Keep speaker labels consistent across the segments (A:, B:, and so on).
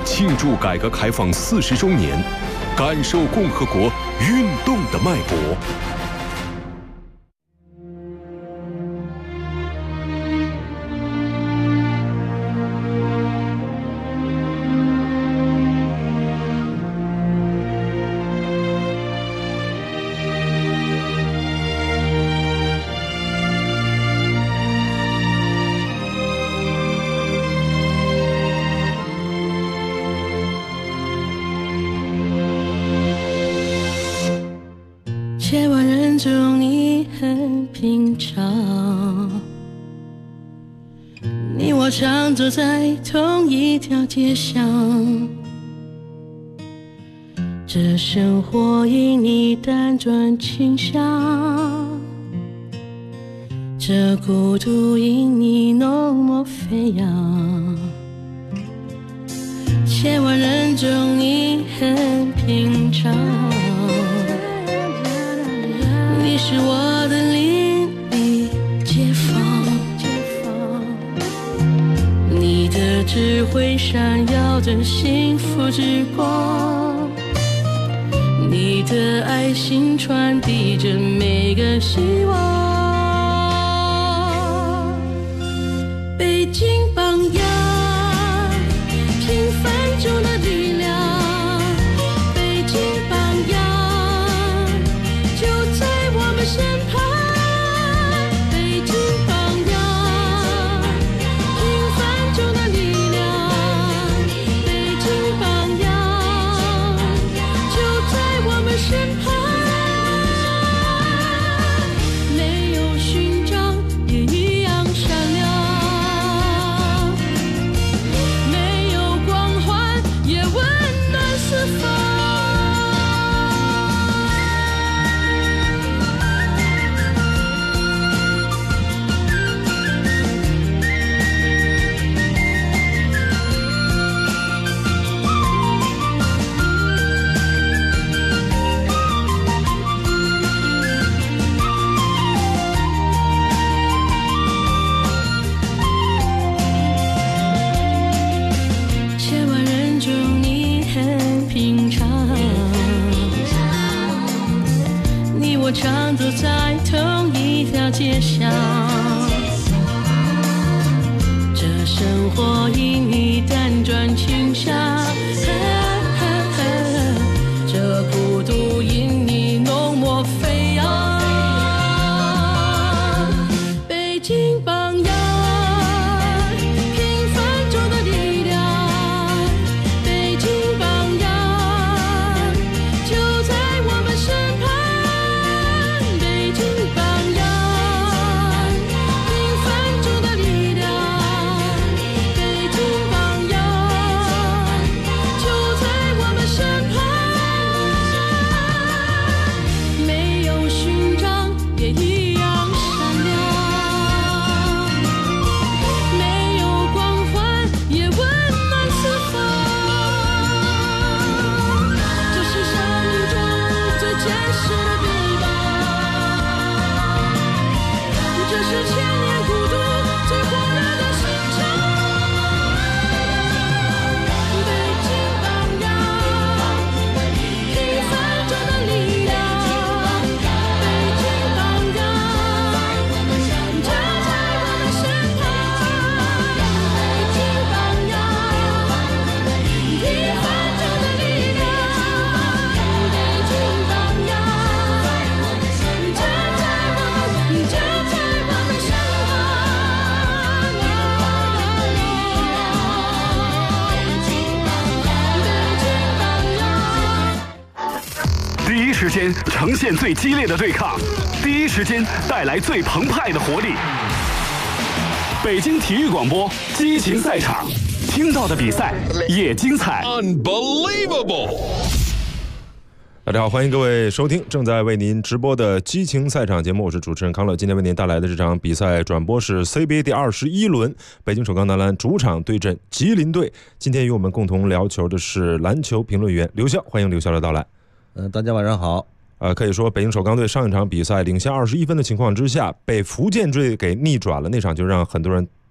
A: 庆祝改革开放40周年，感受共和国运动的脉搏。
B: 千万人中你很平常，你我常走在同一条街上，这生活因你辗转倾向，这孤独因你浓墨飞扬。千万人中你很平常，你是我的邻里街坊，你的智慧闪耀着幸福之光，你的爱心传递着每个希望。北京榜样，平凡中的力量，北京榜样就在我们身旁。北京榜样，平凡中的力量，北京榜样就在我们身旁。没有勋章也一样闪亮，没有光环也温暖四方。千万人中你很平常，你我常走在同一条街上，这生活因你辗转倾向，这孤独因你浓墨飞扬。北京榜样，平凡中的力量，北京榜样就在我们身旁。北京榜样，平凡中的力量，北京榜样就在我们身旁。没有勋章也一样闪亮，没有光环也温暖四方。这是生命中最真实的地方，这是千年孤独最火热的心肠。北京榜样，平凡中的力量，北京榜样就在我们身旁。北京榜样，平凡中的力量，北京榜样就在我们身旁。
A: 第一时间呈现最激烈的对抗，第一时间带来最澎湃的活力。北京体育广播激情赛场，听到的比赛也精彩。
C: Unbelievable！
D: 大家好，欢迎各位收听正在为您直播的激情赛场节目，我是主持人康乐。今天为您带来的这场比赛转播是 CBA 第21轮，北京首钢男篮主场对阵吉林队。今天与我们共同聊球的是篮球评论员刘潇，欢迎刘潇的到来。
E: 大家晚上好。
D: 可以说北京首钢队上一场比赛领先21分的情况之下，被福建队给逆转了，那场就让很多人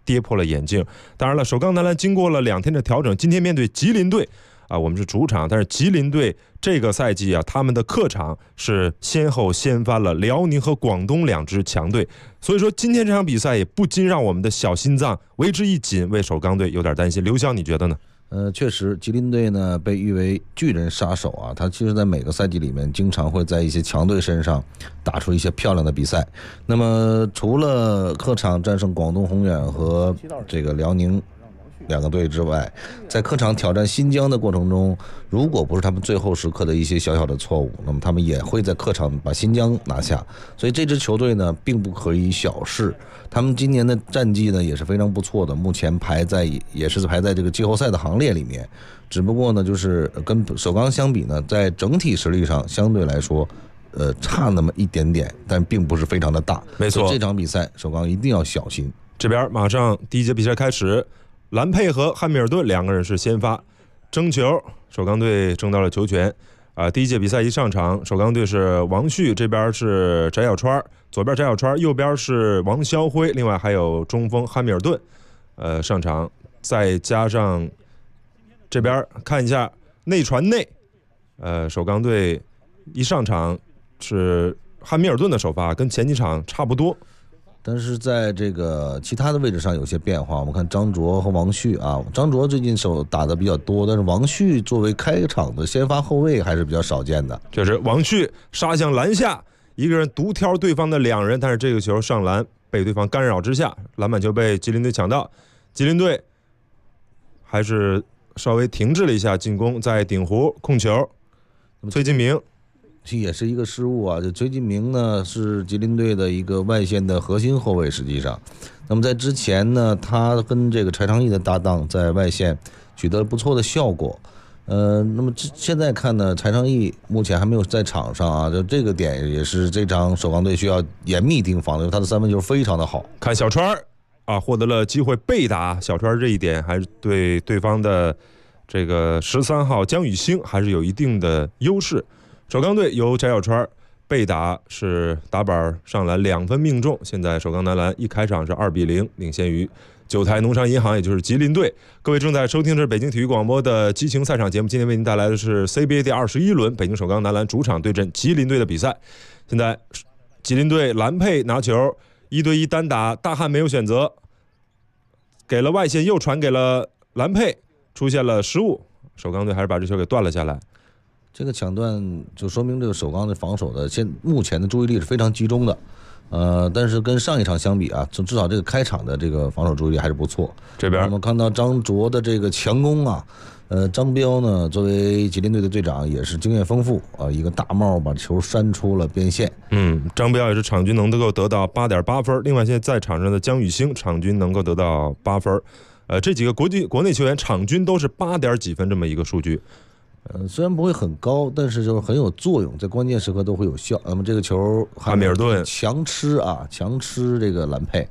D: 跌破了眼镜。当然了，首钢男篮经过了2天的调整，今天面对吉林队啊，我们是主场，但是吉林队这个赛季啊，他们的客场是先后掀翻了辽宁和广东2支强队，所以说今天这场比赛也不禁让我们的小心脏为之一紧，为首钢队有点担心。刘潇，你觉得呢？
E: 确实，吉林队呢被誉为巨人杀手啊，他其实在每个赛季里面经常会在一些强队身上打出一些漂亮的比赛。那么除了客场战胜广东宏远和这个辽宁2个队之外，在客场挑战新疆的过程中，如果不是他们最后时刻的一些小小的错误，那么他们也会在客场把新疆拿下。所以这支球队呢并不可以小视，他们今年的战绩呢也是非常不错的，目前也是排在这个季后赛的行列里面。只不过呢就是跟首钢相比呢，在整体实力上相对来说差那么一点点，但并不是非常的大。
D: 没错，
E: 这场比赛首钢一定要小心。
D: 这边马上第一节比赛开始，兰佩和汉密尔顿2个人是先发争球，首钢队争到了球权第一节比赛一上场，首钢队是王旭，这边是翟小川，左边翟小川，右边是王霄辉，另外还有中锋汉密尔顿上场，再加上这边看一下内传内首钢队一上场是汉密尔顿的首发，跟前几场差不多，
E: 但是在这个其他的位置上有些变化。我们看张卓和王旭啊，张卓最近手打的比较多，但是王旭作为开场的先发后卫还是比较少见的。
D: 就是王旭杀向篮下，一个人独挑对方的2人，但是这个球上篮被对方干扰之下，篮板球被吉林队抢到，吉林队还是稍微停滞了一下进攻，在顶弧控球，崔金明
E: 这也是一个失误啊！这崔金明呢是吉林队的一个外线的核心后卫，实际上，那么在之前呢，他跟这个柴昌义的搭档在外线取得了不错的效果。那么现在看呢，柴昌义目前还没有在场上啊，就这个点也是这场首钢队需要严密盯防的，因为他的3分球非常的好。
D: 看小川啊，获得了机会被打，小川这一点还是对对方的这个13号江宇星还是有一定的优势。首钢队由翟小川被打是打板上篮2分命中，现在首钢男篮一开场是2-0领先于九台农商银行，也就是吉林队。各位正在收听的是北京体育广播的激情赛场节目，今天为您带来的是 CBA 第21轮北京首钢男篮主场对阵吉林队的比赛。现在吉林队兰佩拿球1对1单打，大汉没有选择，给了外线，又传给了兰佩，出现了失误，首钢队还是把这球给断了下来。
E: 这个抢断就说明这个首钢的防守的目前的注意力是非常集中的，但是跟上一场相比啊，至少这个开场的这个防守注意力还是不错。
D: 这边
E: 我们看到张卓的这个强攻啊，张彪呢作为吉林队的队长也是经验丰富啊，一个大帽把球扇出了边线。
D: 张彪也是场均能够得到8.8分，另外现在在场上的江宇星场均能够得到8分，这几个国内球员场均都是8点几分这么一个数据。
E: 虽然不会很高，但是就是很有作用，在关键时刻都会有效。那么这个球
D: 汉密尔顿
E: 强吃这个兰佩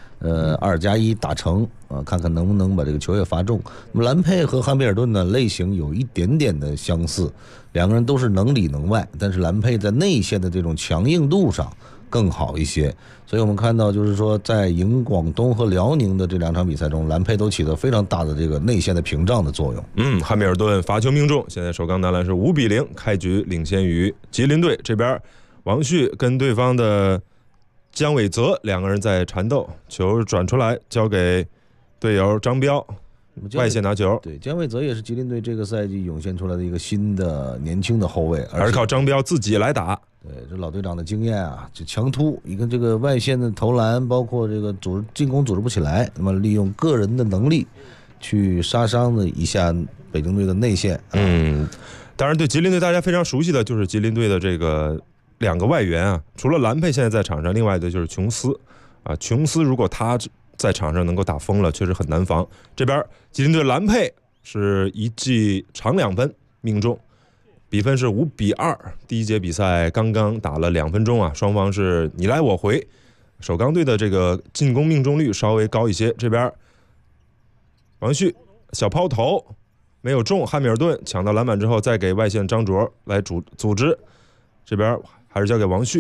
E: ，2+1打成啊，看看能不能把这个球也罚中。那么兰佩和汉密尔顿呢类型有一点点的相似，2个人都是能里能外，但是兰佩在内线的这种强硬度上更好一些。所以我们看到就是说在赢广东和辽宁的这2场比赛中，兰佩都起到非常大的这个内线的屏障的作用。
D: 汉密尔顿罚球命中，现在首钢男篮是5-0开局领先于吉林队。这边王旭跟对方的姜伟泽2个人在缠斗，球转出来交给队友张彪，外线拿球。
E: 对，姜伟泽也是吉林队这个赛季涌现出来的一个新的年轻的后卫，
D: 还是靠张彪自己来打。
E: 对，这老队长的经验啊，就强突，一个这个外线的投篮，包括这个进攻组织不起来，那么利用个人的能力去杀伤了一下北京队的内线。
D: 当然对吉林队大家非常熟悉的就是吉林队的这个2个外援啊，除了兰佩现在在场上，另外的就是琼斯啊，琼斯如果他在场上能够打疯了，确实很难防。这边吉林队兰佩是一记长2分命中，比分是5-2。第一节比赛刚刚打了2分钟啊，双方是你来我回，首钢队的这个进攻命中率稍微高一些。这边王旭小抛投没有中，汉密尔顿抢到篮板之后再给外线张卓来组织，这边还是交给王旭。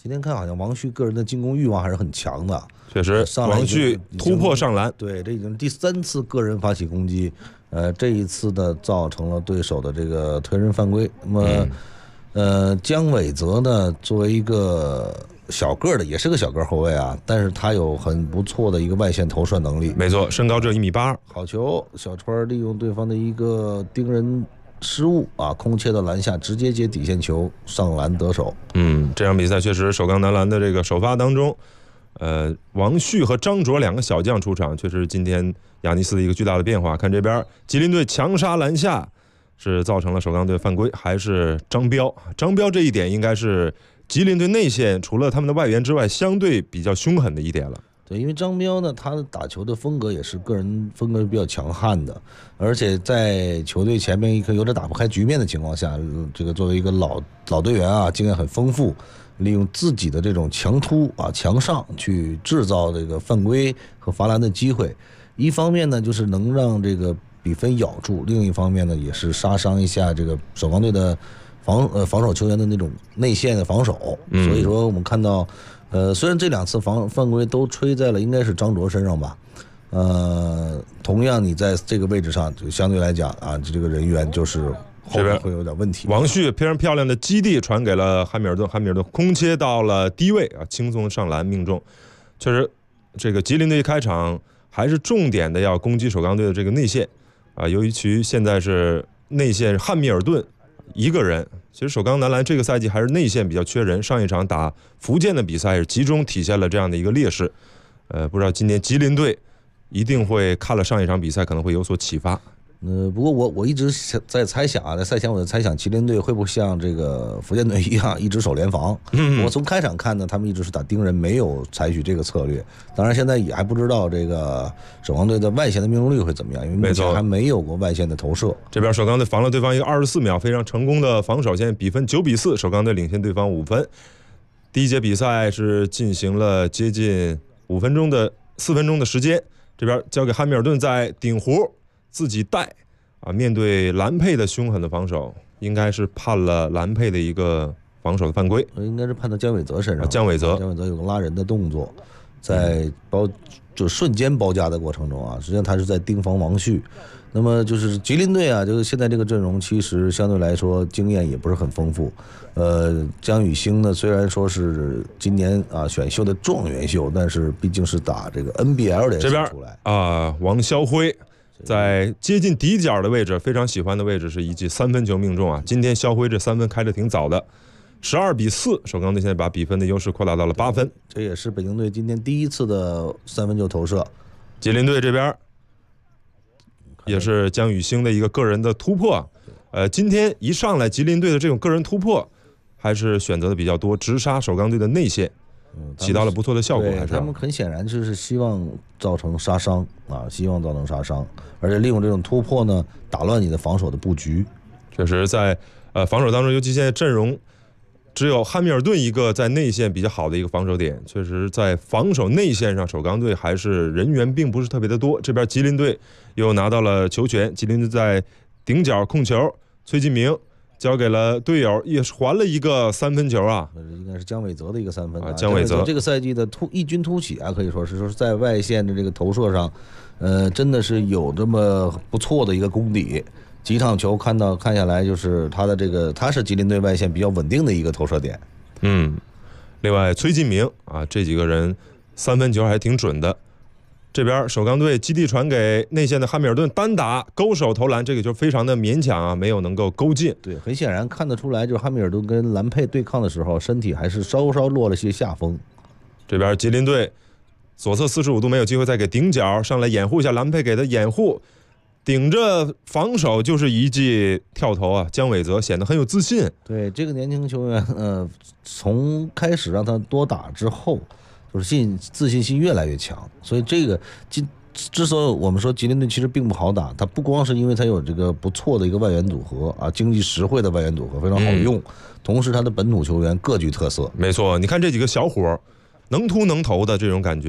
E: 今天看好像王旭个人的进攻欲望还是很强的，
D: 确实，
E: 上来
D: 王旭突破上篮，
E: 对，这已经第3次个人发起攻击，这一次呢造成了对手的这个推人犯规。那么，姜伟泽呢，作为一个小个的，也是个小个后卫啊，但是他有很不错的一个外线投射能力。
D: 没错，身高只有1.82米。
E: 好球，小川利用对方的一个盯人失误啊，空切到篮下，直接接底线球上篮得手。
D: 这场比赛确实首钢男篮的这个首发当中，王旭和张卓2个小将出场，确实是今天亚尼斯的一个巨大的变化。看这边，吉林队强杀篮下，是造成了首钢队犯规，还是张彪？张彪这一点应该是吉林队内线除了他们的外援之外，相对比较凶狠的一点了。
E: 对，因为张彪呢，他的打球的风格也是个人风格比较强悍的，而且在球队前面一个有点打不开局面的情况下，这个作为一个老队员啊，经验很丰富，利用自己的这种强突啊、强上去制造这个犯规和罚篮的机会。一方面呢，就是能让这个比分咬住；另一方面呢，也是杀伤一下这个首钢队的防守球员的那种内线的防守。所以说，我们看到。虽然这2次犯规都吹在了应该是张卓身上吧，同样你在这个位置上就相对来讲啊，这个人员就是后面会有点问题。
D: 王旭非常漂亮的基地传给了汉密尔顿，汉密尔顿空切到了低位啊，轻松上篮命中。确实，这个吉林队一开场还是重点的要攻击首钢队的这个内线啊，由于现在是内线汉密尔顿一个人。其实首钢男篮这个赛季还是内线比较缺人，上一场打福建的比赛是集中体现了这样的一个劣势。不知道今年吉林队一定会看了上一场比赛可能会有所启发。
E: 不过我一直在猜想啊，在赛前我在猜想吉林队会不会像这个福建队一样一直守联防。我从开场看呢，他们一直是打盯人，没有采取这个策略。当然现在也还不知道这个首钢队的外线的命中率会怎么样，因为目前还没有过外线的投射。
D: 这边首钢队防了对方一个24秒，非常成功的防守，现在比分9-4，首钢队领先对方5分。第一节比赛是进行了接近4分钟的时间，这边交给汉密尔顿在顶弧自己带啊，面对蓝佩的凶狠的防守，应该是判了蓝佩的一个防守的犯规，
E: 应该是判到姜伟泽身上。
D: 姜伟泽
E: 有个拉人的动作，在就瞬间包夹的过程中啊，实际上他是在盯防王旭。那么就是吉林队啊，就是现在这个阵容其实相对来说经验也不是很丰富。姜宇星呢，虽然说是今年啊选秀的状元秀，但是毕竟是打这个 NBL 的
D: 这边
E: 出来
D: 啊，王霄辉在接近底角的位置，非常喜欢的位置是一记3分球命中啊。今天肖辉这3分开得挺早的，12-4，首钢队现在把比分的优势扩大到了8分。
E: 这也是北京队今天第一次的3分球投射。
D: 吉林队这边也是姜宇星的一个个人的突破，今天一上来吉林队的这种个人突破还是选择的比较多，直杀首钢队的内线。起到了不错的效果，还是
E: 他们很显然就是希望造成杀伤啊，而且利用这种突破呢，打乱你的防守的布局。
D: 确实在防守当中，尤其现在阵容只有汉密尔顿一个在内线比较好的一个防守点，确实在防守内线上，首钢队还是人员并不是特别的多。这边吉林队又拿到了球权，吉林队在顶角控球，崔进明交给了队友，也是还了一个3分球啊，
E: 应该是姜伟泽的一个3分啊。
D: 姜伟泽
E: 这个赛季的异军突起啊，可以说是在外线的这个投射上，真的是有这么不错的一个功底。几场球看下来，就是他是吉林队外线比较稳定的一个投射点。
D: 另外崔进明啊，这几个人3分球还挺准的。这边首钢队基地传给内线的汉密尔顿，单打勾手投篮，这个就非常的勉强啊，没有能够勾进。
E: 对，很显然看得出来，就是汉密尔顿跟蓝佩对抗的时候，身体还是稍稍落了些下风。
D: 这边吉林队左侧45度没有机会再给顶角上来掩护一下，蓝佩给的掩护，顶着防守就是一记跳投啊，姜伟泽显得很有自信。
E: 对，这个年轻球员，从开始让他多打之后，就是自信心越来越强，所以这个之所以我们说吉林队其实并不好打，它不光是因为它有这个不错的一个外援组合啊，经济实惠的外援组合非常好用，同时它的本土球员各具特色。
D: 没错，你看这几个小伙能突能投的这种感觉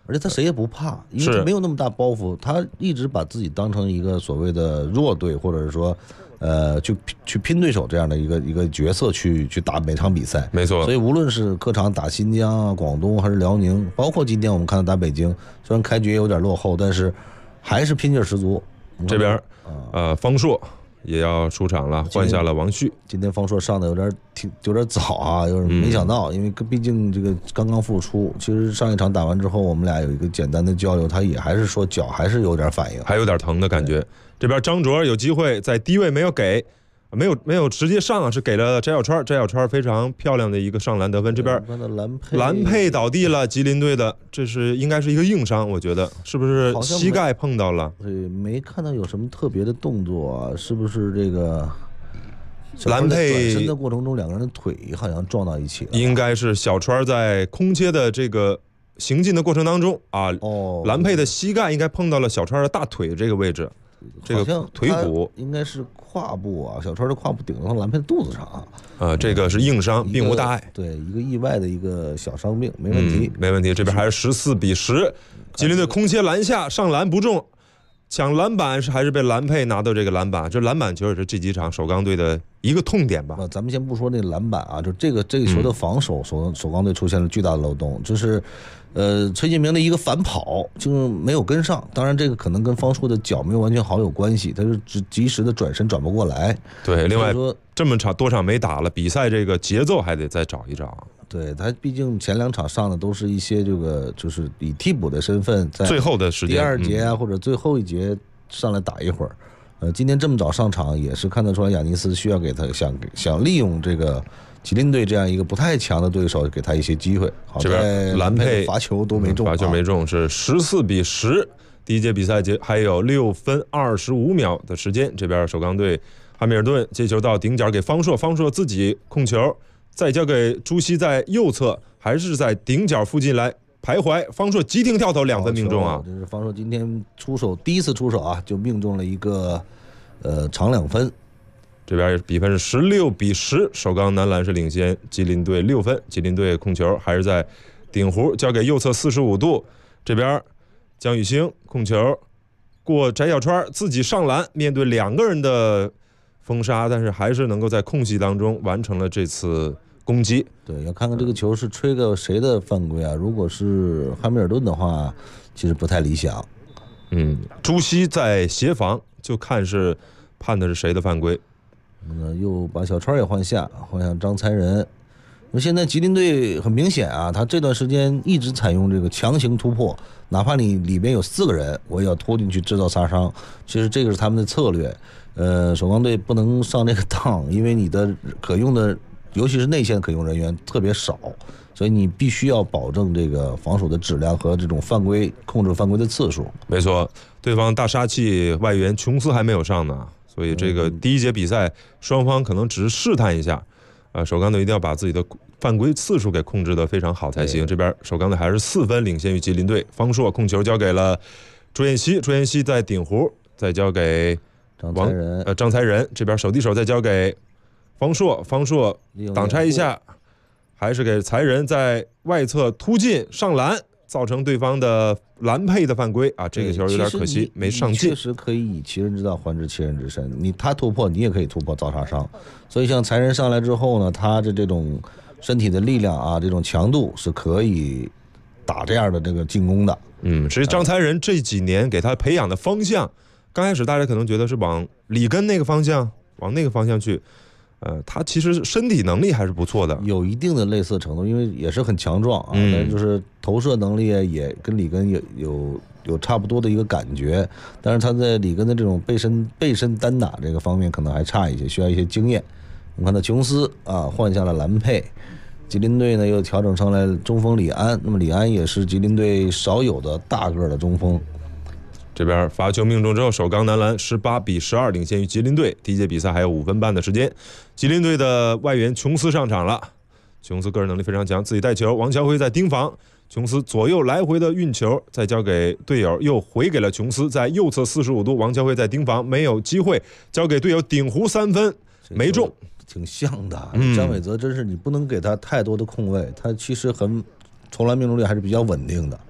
E: 而且他谁也不怕，因为
D: 是
E: 他没有那么大包袱，他一直把自己当成一个所谓的弱队，或者是说，去拼对手这样的一个角色去打每场比赛。
D: 没错
E: 所以无论是客场打新疆啊、广东还是辽宁，包括今天我们看到打北京，虽然开局也有点落后，但是还是拼劲十足。
D: 这边方硕也要出场了，换下了王旭。
E: 今天方硕上的有点早啊，有点没想到，因为毕竟这个刚刚复出。其实上一场打完之后，我们俩有一个简单的交流，他也还是说脚还是有点反应，
D: 还有点疼的感觉。这边张卓有机会在低位没有给，没有直接上啊，是给了翟小川，翟小川非常漂亮的一个上篮得分。这边蓝佩倒地了，吉林队的，这是应该是一个硬伤，我觉得是不是膝盖碰到了？
E: 对，没看到有什么特别的动作啊，是不是这个？
D: 蓝佩
E: 转身的过程中，两个人的腿好像撞到一起了。
D: 应该是小川在空切的这个行进的过程当中啊，蓝佩的膝盖应该碰到了小川的大腿这个位置，这个腿骨
E: 应该是胯部啊，小川的胯部顶到蓝佩的肚子上啊。
D: 这个是硬伤，并无大碍。
E: 对，一个意外的一个小伤病，没问题，
D: 没问题。这边还是14-10，吉林队空切篮下上篮不中。抢篮板还是被蓝佩拿到这个篮板，这篮板球也是这几场首钢队的一个痛点吧。
E: 咱们先不说那篮板啊，就这个球的防守，首钢队出现了巨大的漏洞，就是崔建明的一个反跑就是没有跟上。当然这个可能跟方硕的脚没有完全好有关系，他是及时的转身转不过来。
D: 对，另外这么多场没打了，比赛这个节奏还得再找一找。
E: 对，他毕竟前2场上的都是一些这个就是以替补的身份，在
D: 最后的时间
E: 第2节啊、或者最后一节上来打一会儿。今天这么早上场也是看得出来，亚尼斯需要给他想利用这个吉林队这样一个不太强的对手，给他一些机会。好在蓝佩罚球都没中，
D: 罚球没中是14-10。第一节比赛还有6分25秒的时间，这边首钢队汉密尔顿接球到顶角给方硕，方硕自己控球。再交给朱熹在右侧，还是在顶角附近来徘徊。方硕急停跳投2分命中啊！
E: 这是方硕今天第一次出手啊，就命中了一个长2分。
D: 这边比分是16-10，首钢男篮是领先吉林队6分。吉林队控球还是在顶弧，交给右侧45度，这边江宇星控球过翟小川，自己上篮，面对2个人的封杀，但是还是能够在空隙当中完成了这次攻击。
E: 对，要看看这个球是吹个谁的犯规啊？如果是汉密尔顿的话，其实不太理想。
D: 朱熹在协防，就看是判的是谁的犯规。
E: 又把小川也换下张才仁。那现在吉林队很明显啊，他这段时间一直采用这个强行突破，哪怕你里边有4个人，我也要拖进去制造杀伤。其实这个是他们的策略。首钢队不能上这个当，因为你的可用的，尤其是内线可用人员特别少，所以你必须要保证这个防守的质量和这种控制犯规的次数。
D: 没错，对方大杀器外援琼斯还没有上呢，所以这个第一节比赛双方可能只是试探一下。首钢队一定要把自己的犯规次数给控制得非常好才行。这边首钢队还是4分领先于吉林队。方硕控球交给了朱彦西，朱彦西在顶弧，再交给张才仁，这边手递手再交给方硕，方硕挡拆一下，还是给才仁在外侧突进上篮，造成对方的蓝佩的犯规啊！这个球有点可惜，没上进。
E: 确实可以以其人之道还治其人之身，他突破，你也可以突破造杀伤。所以像才仁上来之后呢，他的这种身体的力量啊，这种强度是可以打这样的这个进攻的。
D: 实际张才仁这几年给他培养的方向，刚开始大家可能觉得是往里根那个方向，往那个方向去。他其实身体能力还是不错的，
E: 有一定的类似程度，因为也是很强壮啊，但就是投射能力也跟里根有差不多的一个感觉，但是他在里根的这种背身单打这个方面可能还差一些，需要一些经验。我们看到琼斯啊换下了蓝佩，吉林队呢又调整上来中锋李安，那么李安也是吉林队少有的大个的中锋。
D: 这边罚球命中之后，首钢男篮18-12领先于吉林队。第一节比赛还有5分半的时间，吉林队的外援琼斯上场了。琼斯个人能力非常强，自己带球，王乔辉在盯防，琼斯左右来回的运球，再交给队友，又回给了琼斯，在右侧45度，王乔辉在盯防，没有机会，交给队友顶弧3分，没中。
E: 挺像的，张伟泽真是你不能给他太多的空位，他其实从来命中率还是比较稳定的。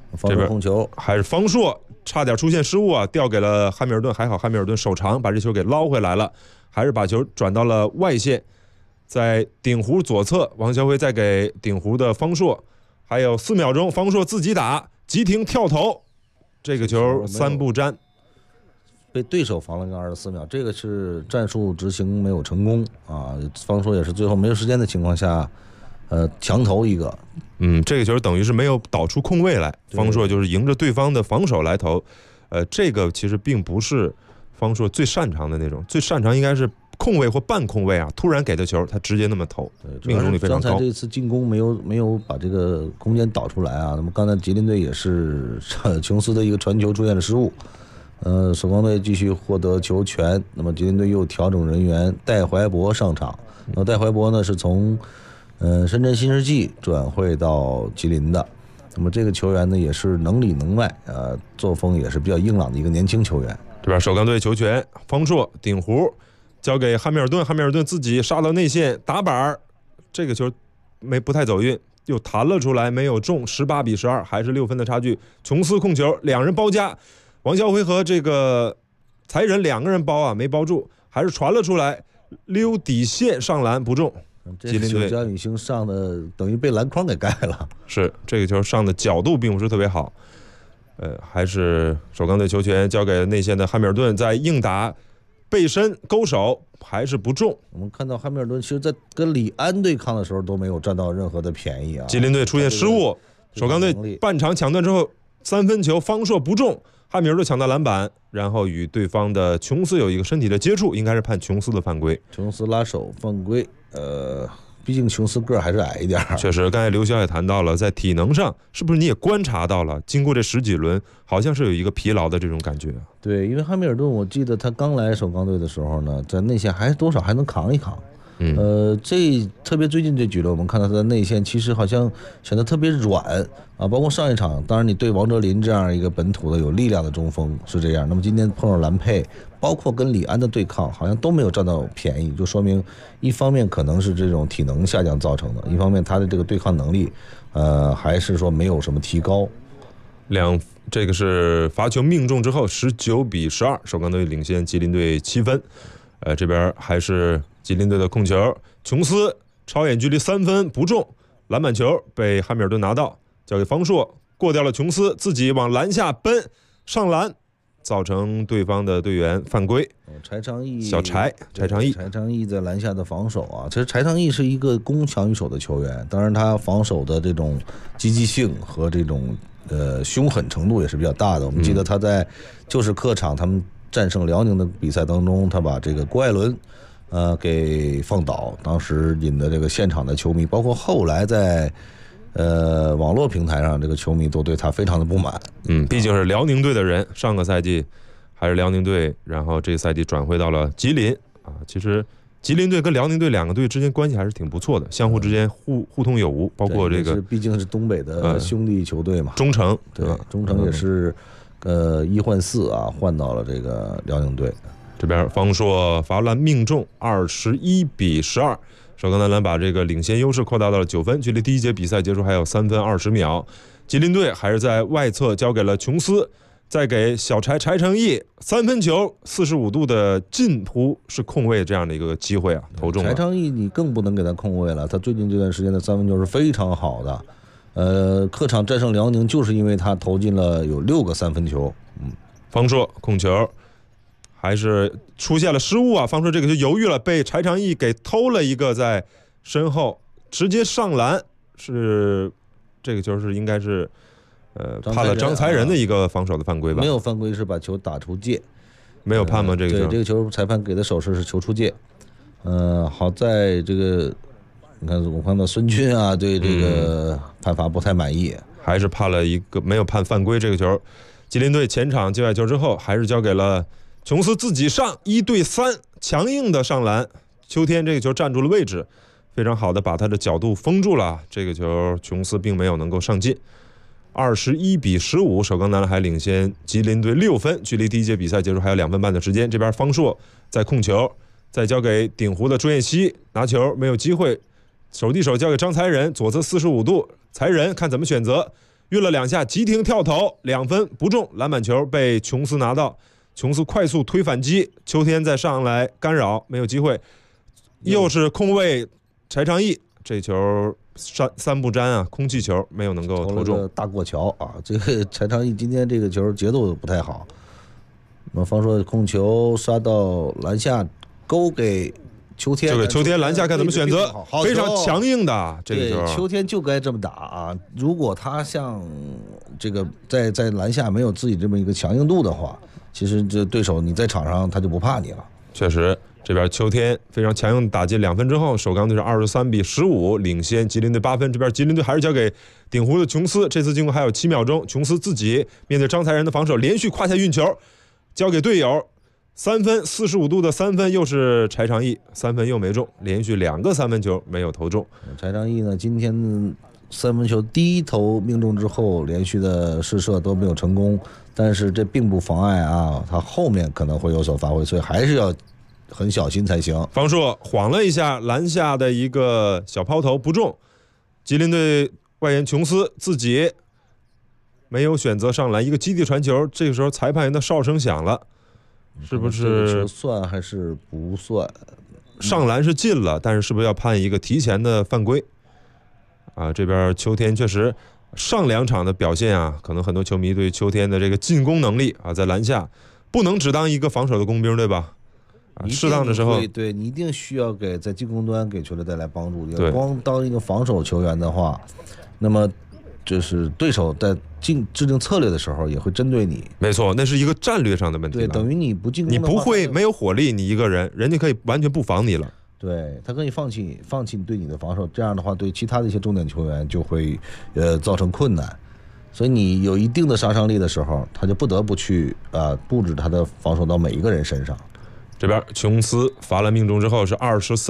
E: 方硕控球，
D: 还是方硕差点出现失误啊，掉给了汉密尔顿，还好汉密尔顿手长把这球给捞回来了，还是把球转到了外线，在顶弧左侧，王晓辉再给顶弧的方硕，还有4秒钟，方硕自己打急停跳投，这个球3不沾。
E: 被对手防了个24秒，这个是战术执行没有成功啊。方硕也是最后没有时间的情况下，强投一个。
D: 这个球等于是没有导出空位来，方硕就是迎着对方的防守来投。这个其实并不是方硕最擅长的那种，最擅长应该是空位或半空位啊，突然给的球他直接那么投，命中率非常高。
E: 刚才这次进攻没有把这个空间导出来啊。那么刚才吉林队也是琼斯的一个传球出现了失误。首钢队继续获得球权，那么吉林队又调整人员，戴怀博上场。那戴怀博呢是从深圳新世纪转会到吉林的。那么这个球员呢也是能里能外，作风也是比较硬朗的一个年轻球员。
D: 这边首钢队球权，方硕顶弧交给汉密尔顿，汉密尔顿自己杀到内线打板，这个球不太走运，又弹了出来，没有中，18比12，还是6分的差距。琼斯控球，两人包夹。王晓辉和这个才仁两个人包啊，没包住，还是传了出来，溜底线上篮不中。
E: 这个球江宇星上的等于被篮筐给盖了，
D: 是这个球上的角度并不是特别好。还是首钢队球权交给内线的汉密尔顿，在硬打背身勾手还是不中。
E: 我们看到汉密尔顿其实在跟李安对抗的时候都没有占到任何的便宜啊。
D: 吉林队出现失误，首钢队半场抢断之后3分球方硕不中，汉密尔顿抢到篮板，然后与对方的琼斯有一个身体的接触，应该是判琼斯的犯规。
E: 琼斯拉手犯规，毕竟琼斯个儿还是矮一点。
D: 确实，刚才刘潇也谈到了，在体能上是不是你也观察到了？经过这10几轮，好像是有一个疲劳的这种感觉。
E: 对，因为汉密尔顿，我记得他刚来首钢队的时候呢，在内线还多少还能扛一扛。特别最近这几轮，我们看到他的内线其实好像显得特别软啊，包括上一场，当然你对王哲林这样一个本土的有力量的中锋是这样，那么今天碰上兰佩，包括跟李安的对抗，好像都没有占到便宜，就说明一方面可能是这种体能下降造成的，一方面他的这个对抗能力，还是说没有什么提高。
D: 这个是罚球命中之后19比12，首钢队领先吉林队7分。这边还是吉林队的控球，琼斯超远距离3分不中，篮板球被汉密尔顿拿到，交给方硕，过掉了琼斯，自己往篮下奔，上篮，造成对方的队员犯规。
E: 柴昌义，
D: 柴
E: 昌义在篮下的防守啊，其实柴昌义是一个攻强于守的球员，当然他防守的这种积极性和这种凶狠程度也是比较大的。我们记得他在就是客场他们战胜辽宁的比赛当中，他把这个郭艾伦给放倒，当时引的这个现场的球迷，包括后来在网络平台上，这个球迷都对他非常的不满。
D: 毕竟是辽宁队的人，上个赛季还是辽宁队，然后这个赛季转会到了吉林啊。其实吉林队跟辽宁队两个队之间关系还是挺不错的，相互之间互通有无，包括这个
E: 毕竟是东北的兄弟球队嘛。
D: 中诚
E: 对，中诚也是1换4啊，换到了这个辽宁队。
D: 这边方硕罚篮命中21比12，首钢男篮把这个领先优势扩大到了9分，距离第一节比赛结束还有3分20秒。吉林队还是在外侧交给了琼斯，再给小柴成义3分球45度的近扑是空位这样的一个机会啊，投中了。
E: 柴成义你更不能给他空位了，他最近这段时间的3分球是非常好的。客场战胜辽宁就是因为他投进了有6个3分球。
D: 方硕控球还是出现了失误啊，方硕这个就犹豫了，被柴长义给偷了一个在身后，直接上篮，是这个球是应该是判了张才仁的一个防守的犯规吧？
E: 没有犯规，是把球打出界。
D: 没有判吗？这个球？
E: 对，这个球裁判给的手势是球出界。好在这个你看，我看到孙军啊对这个判罚不太满意，
D: 还是判了一个没有判犯规。这个球，吉林队前场界外球之后，还是交给了琼斯自己上1对3，强硬的上篮。秋天这个球站住了位置，非常好的把他的角度封住了。这个球琼斯并没有能够上进。21比15，首钢男篮还领先吉林队6分，距离第一节比赛结束还有2分半的时间。这边方硕在控球，再交给顶湖的朱彦西，拿球没有机会，手递手交给张才仁，左侧45度，才仁看怎么选择， 运了2下急停跳投，2分不中，篮板球被琼斯拿到，琼斯快速推反击，秋天再上来干扰，没有机会，又是空位柴昌义，这球三不沾啊，空气球没有能够投中，
E: 大过桥啊！这个柴昌义今天这个球节奏不太好，那么方硕控球杀到篮下，勾给秋天，
D: 这个秋天篮下看怎么选择，非常强硬的这个球，
E: 秋天就该这么打啊！如果他像这个在篮下没有自己这么一个强硬度的话，其实这对手你在场上他就不怕你了。
D: 确实。这边秋天非常强硬的打进2分之后，首钢队是23-15领先吉林队8分。这边吉林队还是交给顶湖的琼斯，这次进攻还有7秒钟，琼斯自己面对张才仁的防守，连续胯下运球，交给队友，3分45度的3分，又是柴昌义3分又没中，连续2个3分球没有投中。
E: 柴昌义呢，今天3分球第一投命中之后，连续的试射都没有成功，但是这并不妨碍啊，他后面可能会有所发挥，所以还是要很小心才行。
D: 方硕晃了一下篮下的一个小抛投不中，吉林队外援琼斯自己没有选择上篮，一个基地传球，这个时候裁判员的哨声响了，是不是
E: 算还是不算？
D: 上篮是进了，但是是不是要判一个提前的犯规啊？这边秋天确实上2场的表现啊，可能很多球迷对秋天的这个进攻能力啊，在篮下不能只当一个防守的工兵，对吧？适当的时候，
E: 对你一定需要在进攻端给球队带来帮助。光当一个防守球员的话，那么就是对手在制定策略的时候也会针对你。
D: 没错，那是一个战略上的问题。
E: 对，等于你不进攻，
D: 你不会没有火力，你一个人，人家可以完全不防你了。
E: 对，他可以放弃对你的防守，这样的话对其他的一些重点球员就会造成困难。所以你有一定的杀伤力的时候，他就不得不去布置他的防守到每一个人身上。
D: 这边琼斯罚篮命中之后是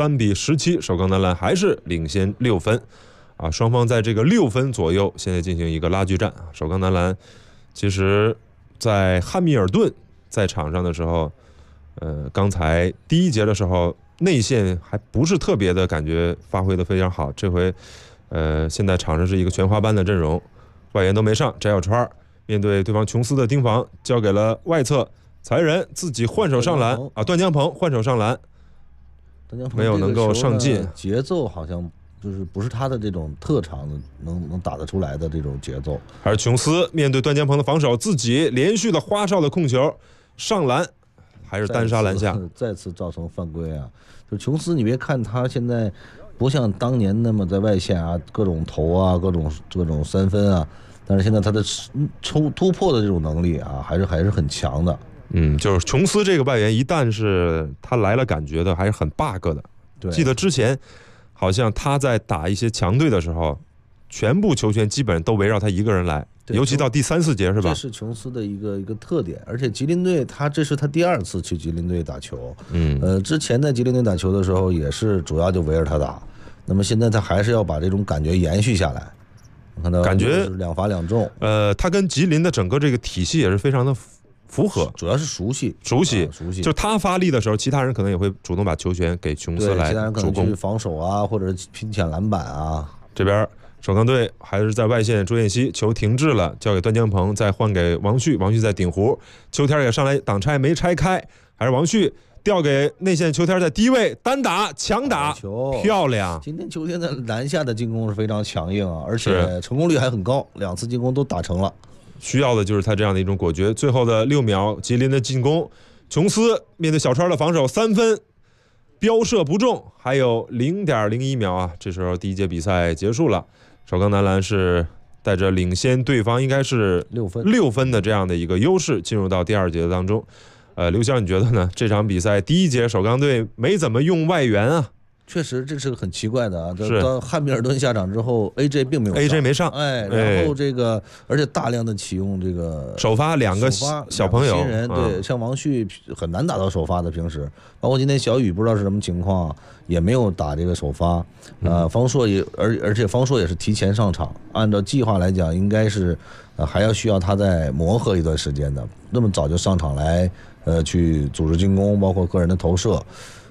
D: 23-17，首钢男篮还是领先6分啊，双方在这个6分左右现在进行一个拉锯战啊。首钢男篮其实在汉密尔顿在场上的时候，刚才第1节的时候内线还不是特别的感觉发挥的非常好，这回现在场上是一个全华班的阵容，外援都没上，翟小川面对对方琼斯的盯防，交给了外侧才仁自己换手上篮啊，段江鹏换手上篮，没有能够上进，
E: 节奏好像就是不是他的这种特长能打得出来的这种节奏。
D: 还是琼斯面对段江鹏的防守，自己连续的花哨的控球上篮，还是单杀篮下，
E: 再次造成犯规啊！就琼斯，你别看他现在不像当年那么在外线啊，各种投啊，各种三分啊，但是现在他的突破的这种能力啊，还是很强的。
D: 就是琼斯这个外援，一旦是他来了，感觉的还是很 bug 的。
E: 对，
D: 记得之前好像他在打一些强队的时候，全部球权基本都围绕他一个人来，尤其到第3、4节是吧？
E: 这是琼斯的一个特点。而且吉林队这是他第2次去吉林队打球，之前在吉林队打球的时候也是主要就围着他打。那么现在他还是要把这种感觉延续下来。看到
D: 感觉
E: 2罚2中，
D: 他跟吉林的整个这个体系也是非常的符合，
E: 主要是熟悉。
D: 就他发力的时候，其他人可能也会主动把球权给琼斯来主攻，
E: 其他人可能去防守啊，或者拼抢篮板啊。
D: 这边首钢队还是在外线，朱彦西球停滞了，交给段江鹏，再换给王旭，王旭在顶弧，秋天也上来挡拆没拆开，还是王旭调给内线，秋天在低位单打强打，漂亮。
E: 今天秋天的篮下的进攻是非常强硬啊，而且成功率还很高，2次进攻都打成了。
D: 需要的就是他这样的一种果决。最后的6秒，吉林的进攻，琼斯面对小川的防守，3分飙射不中，还有0.01秒啊。这时候第1节比赛结束了，首钢男篮是带着领先对方应该是6分的这样的一个优势，进入到第2节当中。刘翔，你觉得呢？这场比赛第1节首钢队没怎么用外援啊。
E: 确实，这是个很奇怪的啊！到汉密尔顿下场之后 ，AJ 并没有上
D: ，AJ 没上，
E: 然后而且大量的启用这个
D: 首发2个小朋友，
E: 新人，对，像王旭很难打到首发的，平时包括今天小雨不知道是什么情况，也没有打这个首发，方硕而且方硕也是提前上场，按照计划来讲，应该是还要需要他再磨合一段时间的，那么早就上场来去组织进攻，包括个人的投射。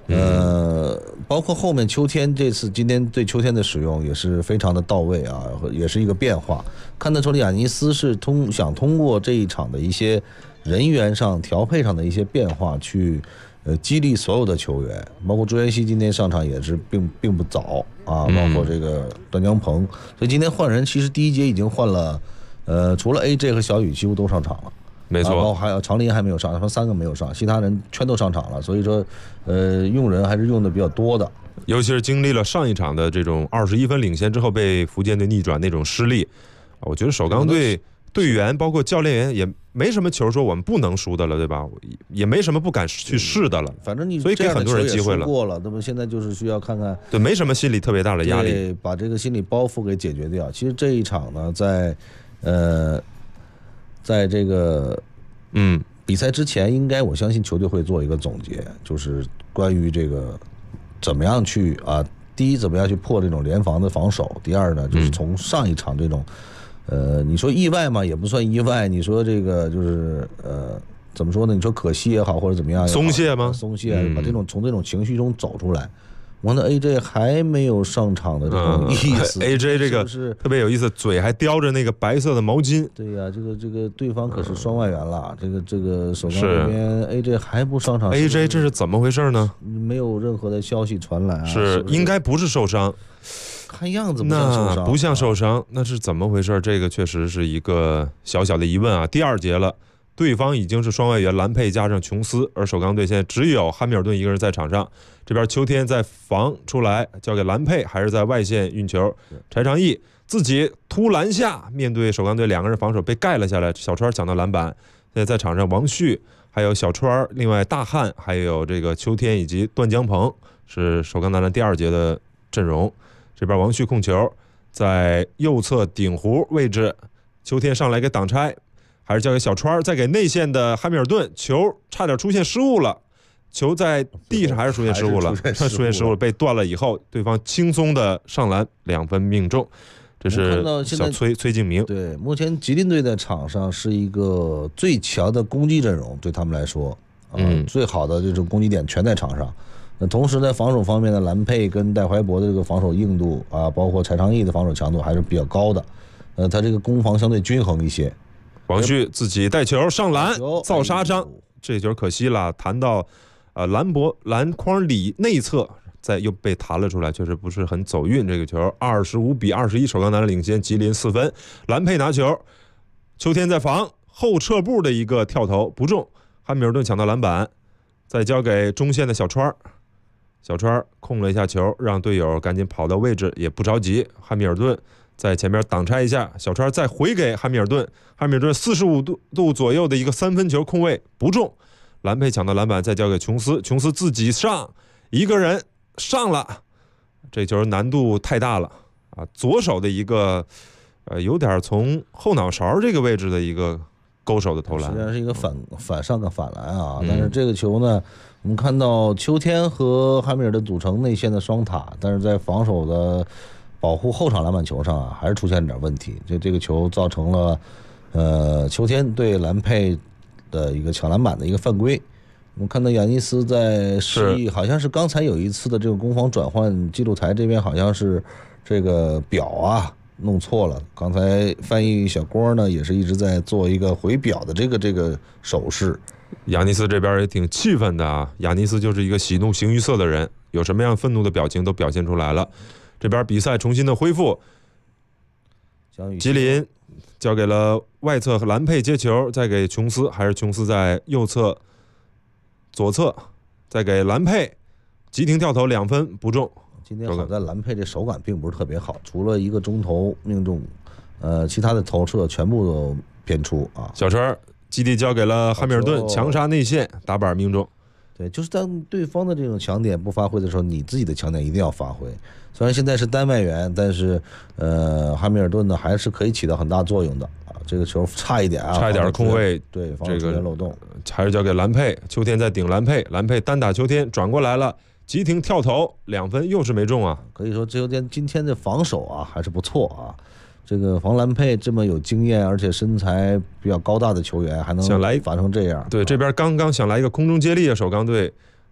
E: 包括后面秋天这次今天对秋天的使用也是非常的到位啊，也是一个变化。看得出来，亚尼斯是想通过这一场的一些人员上调配上的一些变化去激励所有的球员，包括朱彦西今天上场也是并不早啊，包括这个段江鹏，所以今天换人其实第一节已经换了，除了 AJ 和小雨几乎都上场了。
D: 没错，
E: 包括还有长林还没有上，他们3个没有上，其他人全都上场了，所以说，用人还是用的比较多的。
D: 尤其是经历了上一场的这种21分领先之后被福建队逆转那种失利，我觉得首钢队队员包括教练员也没什么球说我们不能输的了，对吧？也没什么不敢去试的了。
E: 反正你
D: 所以给很多人机会了。
E: 过了，那么现在就是需要看看，
D: 对，没什么心理特别大的压力，
E: 把这个心理包袱给解决掉。其实这一场呢，在这个比赛之前，应该我相信球队会做一个总结，就是关于这个怎么样去第一怎么样去破这种联防的防守，第二呢就是从上一场这种你说意外嘛也不算意外，你说这个就是怎么说呢？你说可惜也好或者怎么样也好，
D: 松懈吗？
E: 松懈，把从这种情绪中走出来。我看到 AJ 还没有上场的这种意思
D: ，AJ 这个
E: 是
D: 特别有意思，嘴还叼着那个白色的毛巾。
E: 对呀，这个对方可是双外援了，这个首钢这边 AJ 还不上场
D: ，AJ 这是怎么回事呢？
E: 没有任何的消息传来啊，
D: 是应该不是受伤，
E: 看样子不像受伤，
D: 不像受伤，那是怎么回事？这个确实是一个小小的疑问啊。第2节了。对方已经是双外援兰佩加上琼斯，而首钢队现在只有汉密尔顿一个人在场上。这边秋天在防出来，交给兰佩，还是在外线运球。柴长义自己突篮下，面对首钢队2个人防守被盖了下来。小川抢到篮板，现在在场上王旭，还有小川，另外大汉，还有这个秋天以及段江鹏是首钢男篮第2节的阵容。这边王旭控球，在右侧顶弧位置，秋天上来给挡拆。还是交给小川，再给内线的汉密尔顿，球差点出现失误了，球在地上还是出现失误了，出现失误被断了以后，对方轻松的上篮2分命中，这是小崔敬明。
E: 对，目前吉林队在场上是一个最强的攻击阵容，对他们来说，最好的这种攻击点全在场上。那同时在防守方面的兰佩跟戴怀博的这个防守硬度啊，包括柴长义的防守强度还是比较高的，他这个攻防相对均衡一些。
D: 王旭自己带球上篮造杀伤，这球可惜了，弹到篮筐里内侧，再又被弹了出来，确实不是很走运。这个球25-21，首钢男篮领先，吉林4分。兰佩拿球，秋天在防后撤步的一个跳投不中，汉密尔顿抢到篮板，再交给中线的小川，小川控了一下球，让队友赶紧跑到位置，也不着急。汉密尔顿在前面挡拆一下，小川再回给汉密尔顿，汉密尔顿45度左右的一个3分球空位不中，兰佩抢到篮板，再交给琼斯，琼斯自己上，一个人上了，这球难度太大了啊！左手的一个有点从后脑勺这个位置的一个勾手的投篮，
E: 实际上是一个反上个反篮啊。但是这个球呢，我们看到秋天和汉密尔顿组成内线的双塔，但是在防守的保护后场篮板球上啊，还是出现点问题。这个球造成了秋天对兰佩的一个抢篮板的一个犯规。我们看到亚尼斯在示意，好像是刚才有一次的这个攻防转换记录台这边好像是这个表啊弄错了。刚才翻译小郭呢也是一直在做一个回表的这个手势。
D: 亚尼斯这边也挺气愤的啊，亚尼斯就是一个喜怒形于色的人，有什么样愤怒的表情都表现出来了。这边比赛重新的恢复，吉林交给了外侧和兰佩接球，再给琼斯，还是琼斯在右侧左侧，再给兰佩急停跳投2分不中。
E: 今天好在兰佩这手感并不是特别好，除了一个中投命中，其他的投射全部都偏出啊。
D: 小川基地交给了汉密尔顿，强杀内线打板命中。
E: 对，就是当对方的这种强点不发挥的时候，你自己的强点一定要发挥。虽然现在是单外援，但是汉密尔顿呢还是可以起到很大作用的啊。这个球差一点
D: 的空位，
E: 对，防止出现漏洞，
D: 还是交给兰佩。秋天在顶兰佩，兰佩单打秋天转过来了，急停跳投2分又是没中啊。
E: 可以说秋天今天的防守啊还是不错啊。这个防兰佩这么有经验而且身材比较高大的球员，还能
D: 想来
E: 罚成这样。
D: 对，这边刚刚想来一个空中接力的首钢队，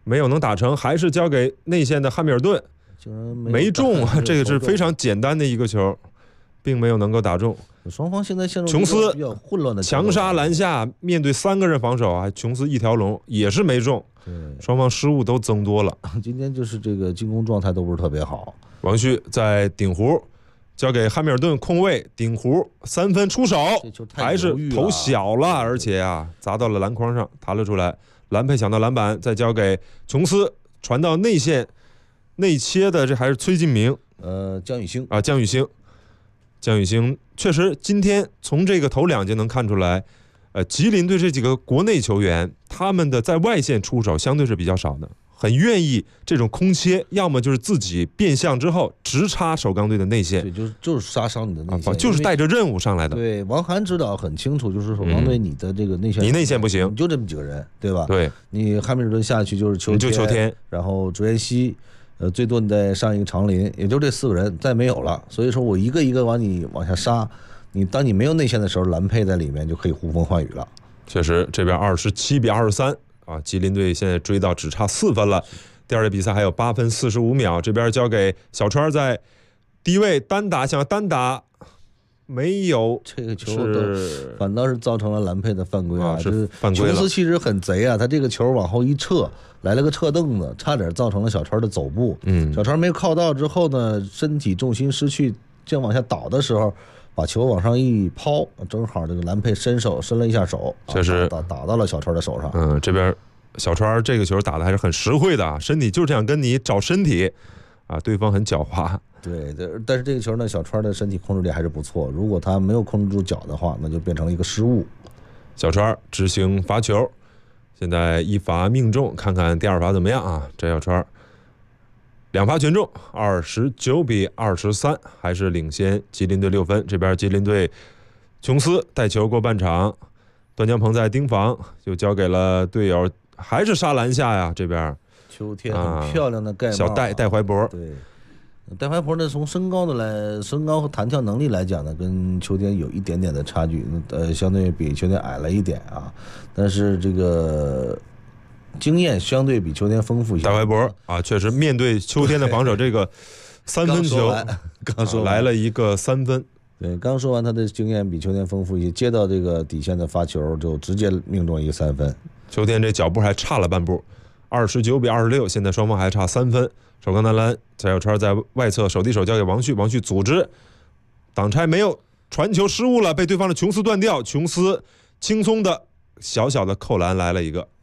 D: 没有能打成，还是交给内线的汉密尔顿，
E: 竟然
D: 没中，这个是非常简单的一个球，并没有能够打中。
E: 双方现在陷入
D: 琼斯
E: 比较混乱的
D: 强杀篮下，面对3个人防守啊，琼斯一条龙也是没中，双方失误都增多了。
E: 今天就是这个进攻状态都不是特别好。
D: 王旭在顶弧交给汉密尔顿控卫，顶弧3分出手，还是头小了，而且啊砸到了篮筐上，弹了出来。兰佩抢到篮板，再交给琼斯，传到内线，内切的这还是崔敬明，
E: 江宇星
D: 啊，江宇星确实今天从这个头2节能看出来，吉林队这几个国内球员，他们的在外线出手相对是比较少的，很愿意这种空切，要么就是自己变向之后直插首钢队的内线，
E: 对，就是杀伤你的内线，
D: 就是带着任务上来的。
E: 对，王涵指导很清楚，就是首钢队你的这个内线，
D: 你内线不行，
E: 你就这么几个人，对吧？
D: 对，
E: 你汉密尔顿下去就是秋天，然后卓妍希。最多你再上一个长林，也就这4个人，再没有了。所以说我一个一个往下杀，当你没有内线的时候，兰佩在里面就可以呼风唤雨了。
D: 确实，这边27-23啊，吉林队现在追到只差4分了。第2节比赛还有8分45秒，这边交给小川在低位单打，想要单打没有，
E: 这个球反倒是造成了兰佩的犯规啊，
D: 是犯规了。
E: 琼斯其实很贼啊，他这个球往后一撤，来了个撤凳子，差点造成了小川的走步。小川没有靠到之后呢，身体重心失去，正往下倒的时候，把球往上一抛，正好这个兰佩伸了一下手，
D: 确实
E: 打到了小川的手上。
D: 这边小川这个球打的还是很实惠的，身体就这样跟你找身体啊，对方很狡猾。
E: 对，但是这个球呢，小川的身体控制力还是不错。如果他没有控制住脚的话，那就变成了一个失误。
D: 小川执行罚球，现在1罚命中，看看第2罚怎么样啊？翟小川2罚全中，29-23，还是领先吉林队6分。这边吉林队琼斯带球过半场，段江鹏在盯防，就交给了队友，还是杀篮下呀。这边
E: 秋天很漂亮的盖帽，
D: 小戴怀博，
E: 对。戴怀博呢，从身高和弹跳能力来讲呢，跟秋天有一点点的差距，相对比秋天矮了一点啊，但是这个经验相对比秋天丰富一些。
D: 戴怀博啊，确实面对秋天的防守，这个3分球
E: 刚说
D: 来了一个3分。
E: 对，刚说完他的经验比秋天丰富一些，接到这个底线的发球就直接命中一个3分。
D: 秋天这脚步还差了半步，29-26，现在双方还差3分。首钢男篮翟小川在外侧手递手交给王旭，王旭组织挡拆没有，传球失误了，被对方的琼斯断掉，琼斯轻松的小的扣篮来了一个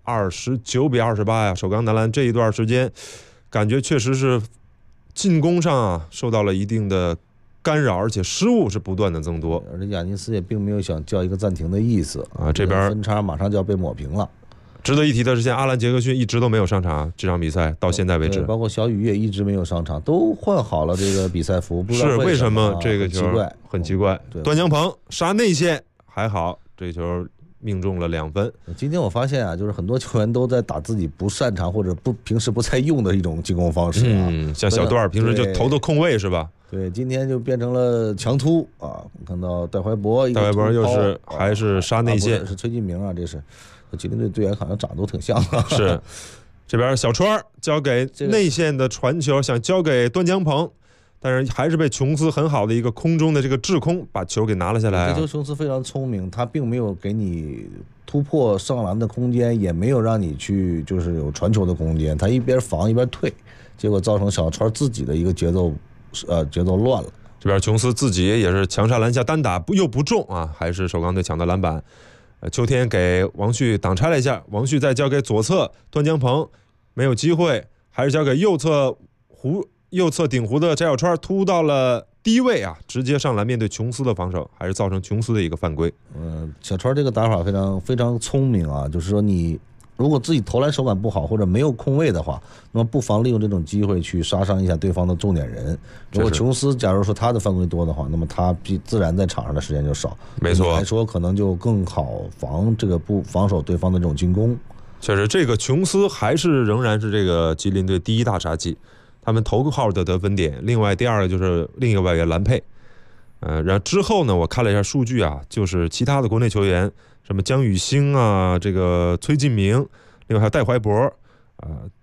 D: 29-28呀。首钢男篮这一段时间感觉确实是进攻上啊受到了一定的干扰，而且失误是不断的增多，
E: 而且亚尼斯也并没有想叫一个暂停的意思
D: 啊，这边
E: 分差马上就要被抹平了。
D: 值得一提的是，现在阿兰杰克逊一直都没有上场，这场比赛到现在为止，
E: 包括小雨也一直没有上场，都换好了这个比赛服，不知道
D: 是为什么这个
E: 球
D: 很奇怪。段江鹏杀内线还好，这球命中了2分。
E: 今天我发现啊，就是很多球员都在打自己不擅长或者平时不太用的一种进攻方式啊，
D: 像小段平时就投的控卫是吧？
E: 对，今天就变成了强突啊！看到戴怀博
D: 又是还是杀内线，
E: 是崔敬明啊，这是吉林队队员好像长得都挺像的。
D: 是，这边小川交给内线的传球，想交给段江鹏，但是还是被琼斯很好的一个空中的这个制空把球给拿了下来。
E: 这球琼斯非常聪明，他并没有给你突破上篮的空间，也没有让你去就是有传球的空间，他一边防一边退，结果造成小川自己的一个节奏乱了。
D: 这边琼斯自己也是强杀篮下单打又不中啊，还是首钢队抢到篮板。秋天给王旭挡拆了一下，王旭再交给左侧段江鹏，没有机会，还是交给右侧顶弧的翟小川，突到了低位啊，直接上篮面对琼斯的防守，还是造成琼斯的一个犯规。
E: 小川这个打法非常非常聪明啊，就是说你如果自己投篮手感不好或者没有空位的话，那么不妨利用这种机会去杀伤一下对方的重点人。如果琼斯假如说他的犯规多的话，那么他自然在场上的时间就少，
D: 没错，
E: 来说可能就更好防守对方的这种进攻。
D: 确实，这个琼斯仍然是这个吉林队第一大杀器，他们头号的得分点。另外第二个就是另一个外援兰佩。然后之后呢，我看了一下数据啊，就是其他的国内球员，什么江宇星啊，这个崔敬明，另外还有戴怀博，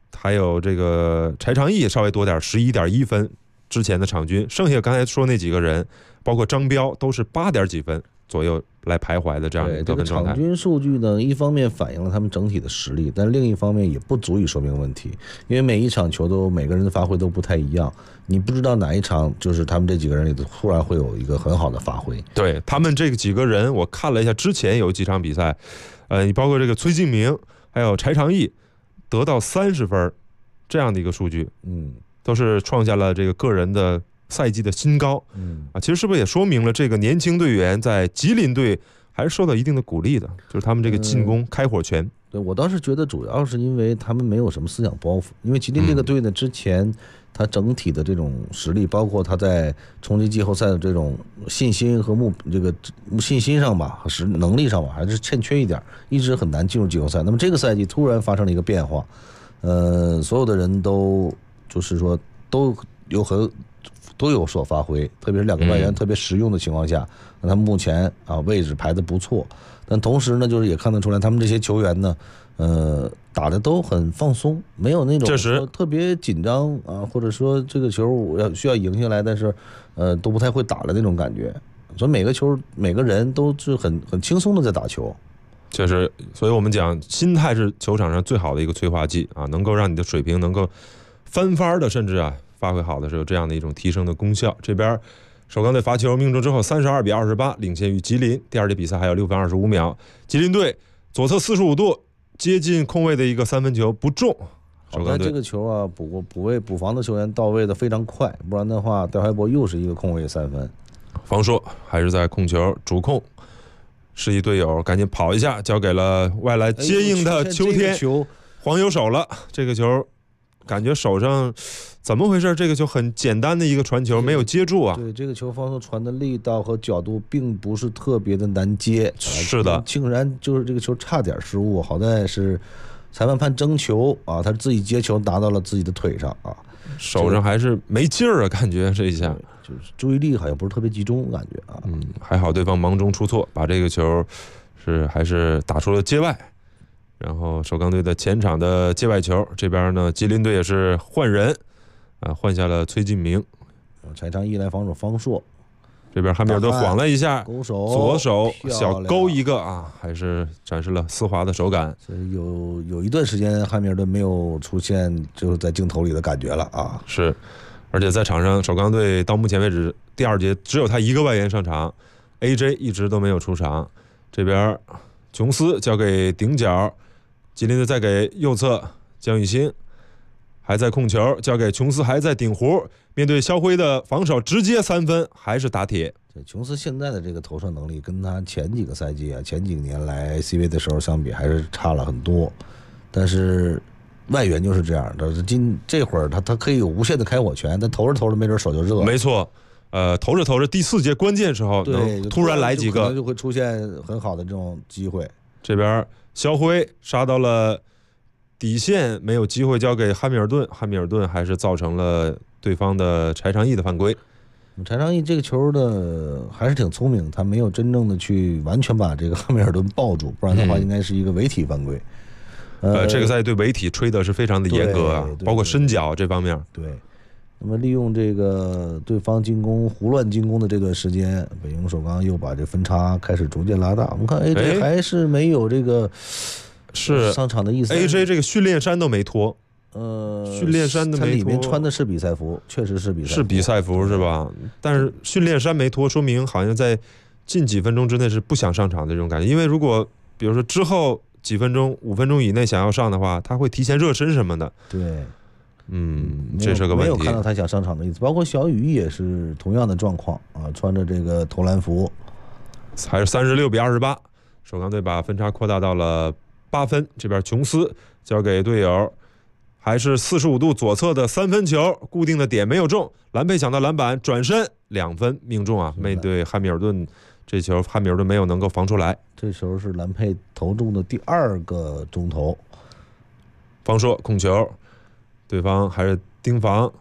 D: 还有这个柴长义稍微多点，11.1分，之前的场均，剩下刚才说那几个人，包括张彪都是8点几分左右来徘徊的这样的一个得分状态。
E: 这个场均数据呢，一方面反映了他们整体的实力，但另一方面也不足以说明问题，因为每一场球都每个人的发挥都不太一样，你不知道哪一场就是他们这几个人里头突然会有一个很好的发挥。
D: 对他们这几个人，我看了一下之前有几场比赛，你包括这个崔敬明还有柴长义得到30分这样的一个数据，都是创下了这个个人的赛季的新高。其实是不是也说明了这个年轻队员在吉林队还是受到一定的鼓励的，就是他们这个进攻开火权。
E: 对，我倒是觉得主要是因为他们没有什么思想包袱，因为吉林这个队呢，之前他整体的这种实力，包括他在冲击季后赛的这种信心和这个信心上吧，和能力上吧，还是欠缺一点，一直很难进入季后赛。那么这个赛季突然发生了一个变化，所有的人都就是说都有所发挥，特别是2个外援特别实用的情况下，那他们目前位置排得不错，但同时呢，就是也看得出来他们这些球员呢，打得都很放松，没有那种说特别紧张啊，或者说这个球我需要赢下来，但是都不太会打的那种感觉。所以每个球每个人都是很轻松的在打球。
D: 确实，所以我们讲心态是球场上最好的一个催化剂啊，能够让你的水平能够翻番的，甚至发挥好的时候，这样的一种提升的功效。这边首钢队罚球命中之后，32比28领先于吉林。第二节比赛还有6分25秒，吉林队左侧45度接近空位的一个3分球不中。
E: 好在这个球补防的球员到位的非常快，不然的话戴怀博又是一个空位3分。
D: 方硕还是在控球主控，示意队友赶紧跑一下，交给了外来接应的秋天，黄油手了。这个球感觉手上怎么回事？这个球很简单的一个传球，没有接住啊。
E: 对，这个球方硕传的力道和角度并不是特别的难接，
D: 是的，
E: 竟然就是这个球差点失误，好在是裁判判争球啊，他自己接球拿到了自己的腿上啊，
D: 手上还是没劲儿啊，感觉这一下
E: 就是注意力好像不是特别集中，感觉啊。
D: 还好对方忙中出错，把这个球还是打出了界外。然后首钢队的前场的界外球，这边呢吉林队也是换人换下了崔敬明，
E: 柴长义来防守方硕。
D: 这边汉密尔顿晃了一下，左手小勾一个还是展示了丝滑的手感。
E: 所以有一段时间汉密尔顿没有出现就是在镜头里的感觉了啊。
D: 是，而且在场上首钢队到目前为止第二节只有他一个外援上场 ，AJ 一直都没有出场。这边琼斯交给顶角，吉林队再给右侧江雨欣，还在控球，交给琼斯还在顶弧，面对肖辉的防守直接3分，还是打铁。
E: 琼斯现在的这个投射能力跟他前几个赛季前几年来 CV 的时候相比还是差了很多，但是外援就是这样的，这会儿他可以有无限的开火权，但投着投着没准手就热了。
D: 没错，投着投着第4节关键时候能突然来几个，
E: 就会出现很好的这种机会。
D: 这边肖辉杀到了底线，没有机会交给汉密尔顿，汉密尔顿还是造成了对方的柴长义的犯规。
E: 柴长义这个球的还是挺聪明，他没有真正的去完全把这个汉密尔顿抱住，不然的话应该是一个违体犯规。
D: 这个赛季对违体吹的是非常的严格啊，包括伸脚这方面。
E: 对，那么利用这个对方进攻胡乱进攻的这段时间，北京首钢又把这分差开始逐渐拉大。我们看 AJ 还是没有这个
D: 是
E: 上场的意思。
D: AJ 这个训练衫都没脱。训练衫都没脱，
E: 他里面穿的是比赛服，确实是
D: 比赛服是吧？但是训练衫没脱，说明好像在近几分钟之内是不想上场的这种感觉。因为如果比如说之后几分钟5分钟以内想要上的话，他会提前热身什么的。
E: 对，
D: 这是个问题。
E: 没有看到他想上场的意思。包括小雨也是同样的状况啊，穿着这个投篮服，
D: 还是36比28，首钢队把分差扩大到了8分。这边琼斯交给队友。还是45度左侧的3分球，固定的点没有中，兰佩抢到篮板，转身2分命中啊！面对汉密尔顿，这球汉密尔顿没有能够防出来。
E: 这球是兰佩投中的第2个中投。
D: 方硕控球，对方还是盯防，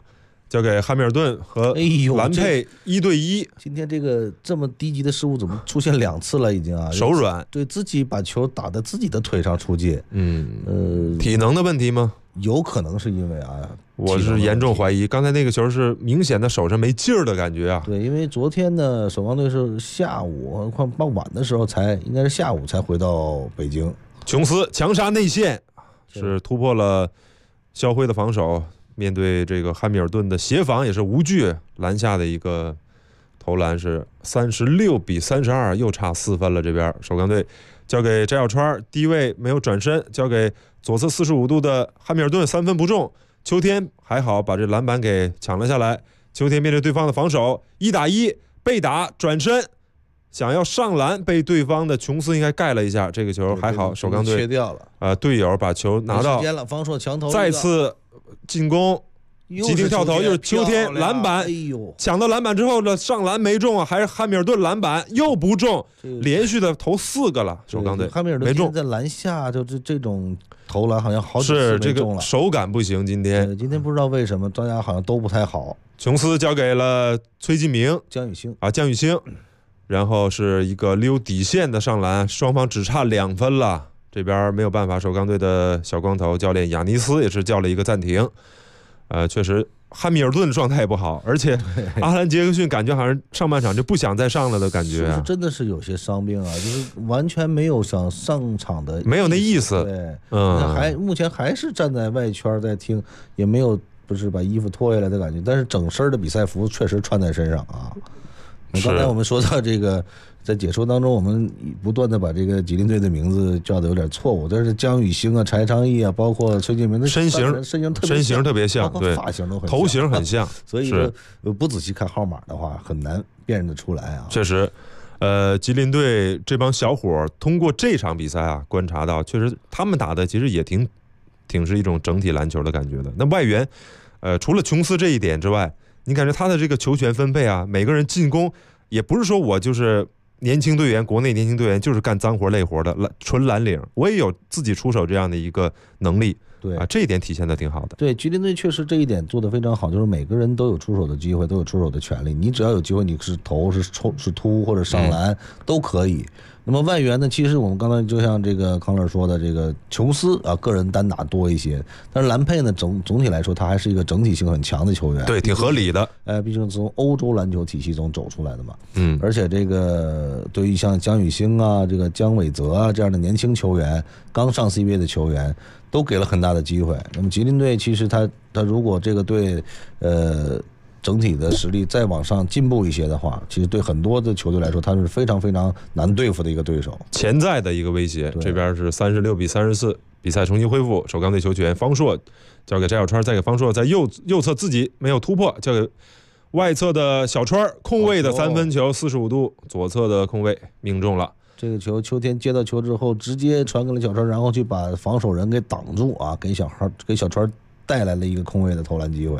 D: 交给汉密尔顿和
E: 哎呦
D: 兰佩1对1，
E: 今天这个这么低级的失误怎么出现2次了？已经啊，
D: 手软，
E: 对自己把球打在自己的腿上出界。
D: 体能的问题吗？
E: 有可能是因为啊，
D: 我是严重怀
E: 疑。
D: 疑，刚才那个球是明显的手上没劲儿的感觉啊。
E: 对，因为昨天呢，首钢队是下午快傍晚的时候应该是下午才回到北京。
D: 琼斯强杀内线，是突破了肖辉的防守。面对这个汉密尔顿的协防也是无惧篮下的一个投篮是36比32，又差4分了。这边首钢队交给翟小川，低位没有转身，交给左侧45度的汉密尔顿，3分不中。秋天还好把这篮板给抢了下来。秋天面对对方的防守，1打1被打，转身想要上篮，被对方的琼斯应该盖了一下。这个球还好，首钢队
E: 切掉了。
D: 队友把球拿到，
E: 没时间了，防守强投，
D: 再次进攻，急停跳投，又是秋天篮板，
E: 哎呦，
D: 抢到篮板之后呢，上篮没中啊，还是汉密尔顿篮板又不中，连续的投4个了，首钢队
E: 汉密尔顿
D: 没中，
E: 在篮下就是这种投篮好像好几次
D: 是这
E: 没中了，
D: 个手感不行，今天
E: 不知道为什么大家好像都不太好。
D: 琼斯交给了崔继明、
E: 江宇星，
D: 然后是一个溜底线的上篮，双方只差2分了。这边没有办法，首钢队的小光头教练亚尼斯也是叫了一个暂停。确实汉密尔顿状态也不好，而且阿兰杰克逊感觉好像上半场就不想再上了的感觉
E: 是真的是有些伤病啊，就是完全没有想上场的，
D: 没有那意思。
E: 对，目前还是站在外圈在听，也没有不是把衣服脱下来的感觉，但是整身的比赛服确实穿在身上啊。刚才我们说到这个，在解说当中，我们不断的把这个吉林队的名字叫的有点错误，但是江宇星啊、柴昌义啊，包括崔建民的
D: 身形特别像，
E: 对，发型都很像，
D: 头型很像，
E: 所以不仔细看号码的话，很难辨认得出来啊。
D: 确实，吉林队这帮小伙通过这场比赛啊，观察到确实他们打的其实也挺是一种整体篮球的感觉的。那外援，除了琼斯这一点之外，你感觉他的这个球权分配啊，每个人进攻也不是说我就是年轻队员，国内年轻队员就是干脏活累活的纯蓝领，我也有自己出手这样的一个能力。
E: 对
D: 啊，这一点体现的挺好的。
E: 对，吉林队确实这一点做得非常好，就是每个人都有出手的机会，都有出手的权利。你只要有机会，你是投、是抽、是突或者上篮都可以。那么外援呢？其实我们刚才就像这个康乐说的，这个琼斯啊，个人单打多一些，但是兰佩呢，总体来说，他还是一个整体性很强的球员。
D: 对，挺合理的。
E: 毕竟从欧洲篮球体系中走出来的嘛。而且这个对于像江宇星啊、这个姜伟泽啊这样的年轻球员，刚上 CBA 的球员，都给了很大的机会。那么吉林队其实他如果这个队整体的实力再往上进步一些的话，其实对很多的球队来说，他是非常非常难对付的一个对手，
D: 潜在的一个威胁。这边是36比34，比赛重新恢复。首钢队球权方硕交给翟小川，再给方硕在右侧自己没有突破，交给外侧的小川，空位的3分球45度，左侧的空位命中了。
E: 这个球秋天接到球之后，直接传给了小川，然后去把防守人给挡住啊，给小川带来了一个空位的投篮机会。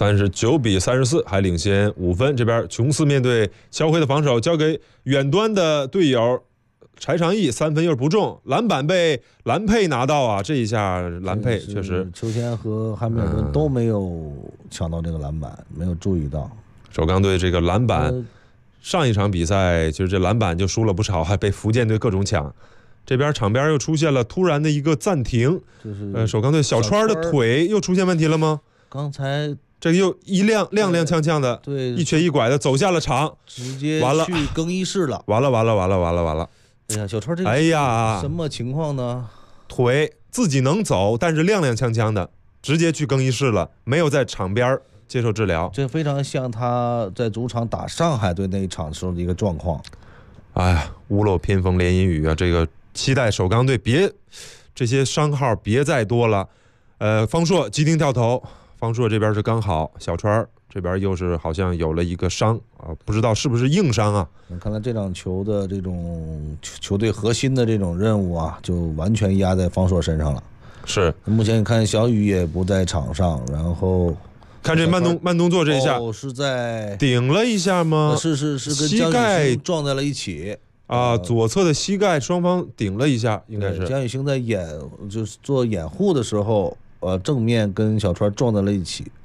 D: 39比34，还领先5分。这边琼斯面对肖辉的防守，交给远端的队友柴长义，3分又不中，篮板被兰佩拿到啊！这一下兰佩确实，
E: 秋天和汉密尔顿都没有抢到这个篮板，没有注意到。
D: 首钢队这个篮板，上一场比赛其实这篮板就输了不少，还被福建队各种抢。这边场边又出现了突然的一个暂停，
E: 就是
D: 首钢队小川的腿又出现问题了吗？
E: 刚才。
D: 这个又踉踉的，
E: 对，
D: 一瘸一拐的走下了场，
E: 直接去更衣室了。
D: 完了！
E: 哎呀，小川这个什么情况呢？
D: 腿自己能走，但是踉踉的，直接去更衣室了，没有在场边接受治疗。
E: 这非常像他在主场打上海队那一场时候的一个状况。
D: 哎呀，屋漏偏逢连阴雨啊！这个期待首钢队这些伤号别再多了。方硕急停跳投。方硕这边是刚好，小川这边又是好像有了一个伤啊，不知道是不是硬伤啊？
E: 看来这场球的这种球队核心的这种任务啊，就完全压在方硕身上了。
D: 是，
E: 目前你看小雨也不在场上，然后
D: 看这慢动作这一下，
E: 是在
D: 顶了一下吗？
E: 是跟姜宇星撞在了一起
D: 啊，左侧的膝盖双方顶了一下，应该是
E: 姜宇星在就是做掩护的时候。正面跟小川撞在了一起，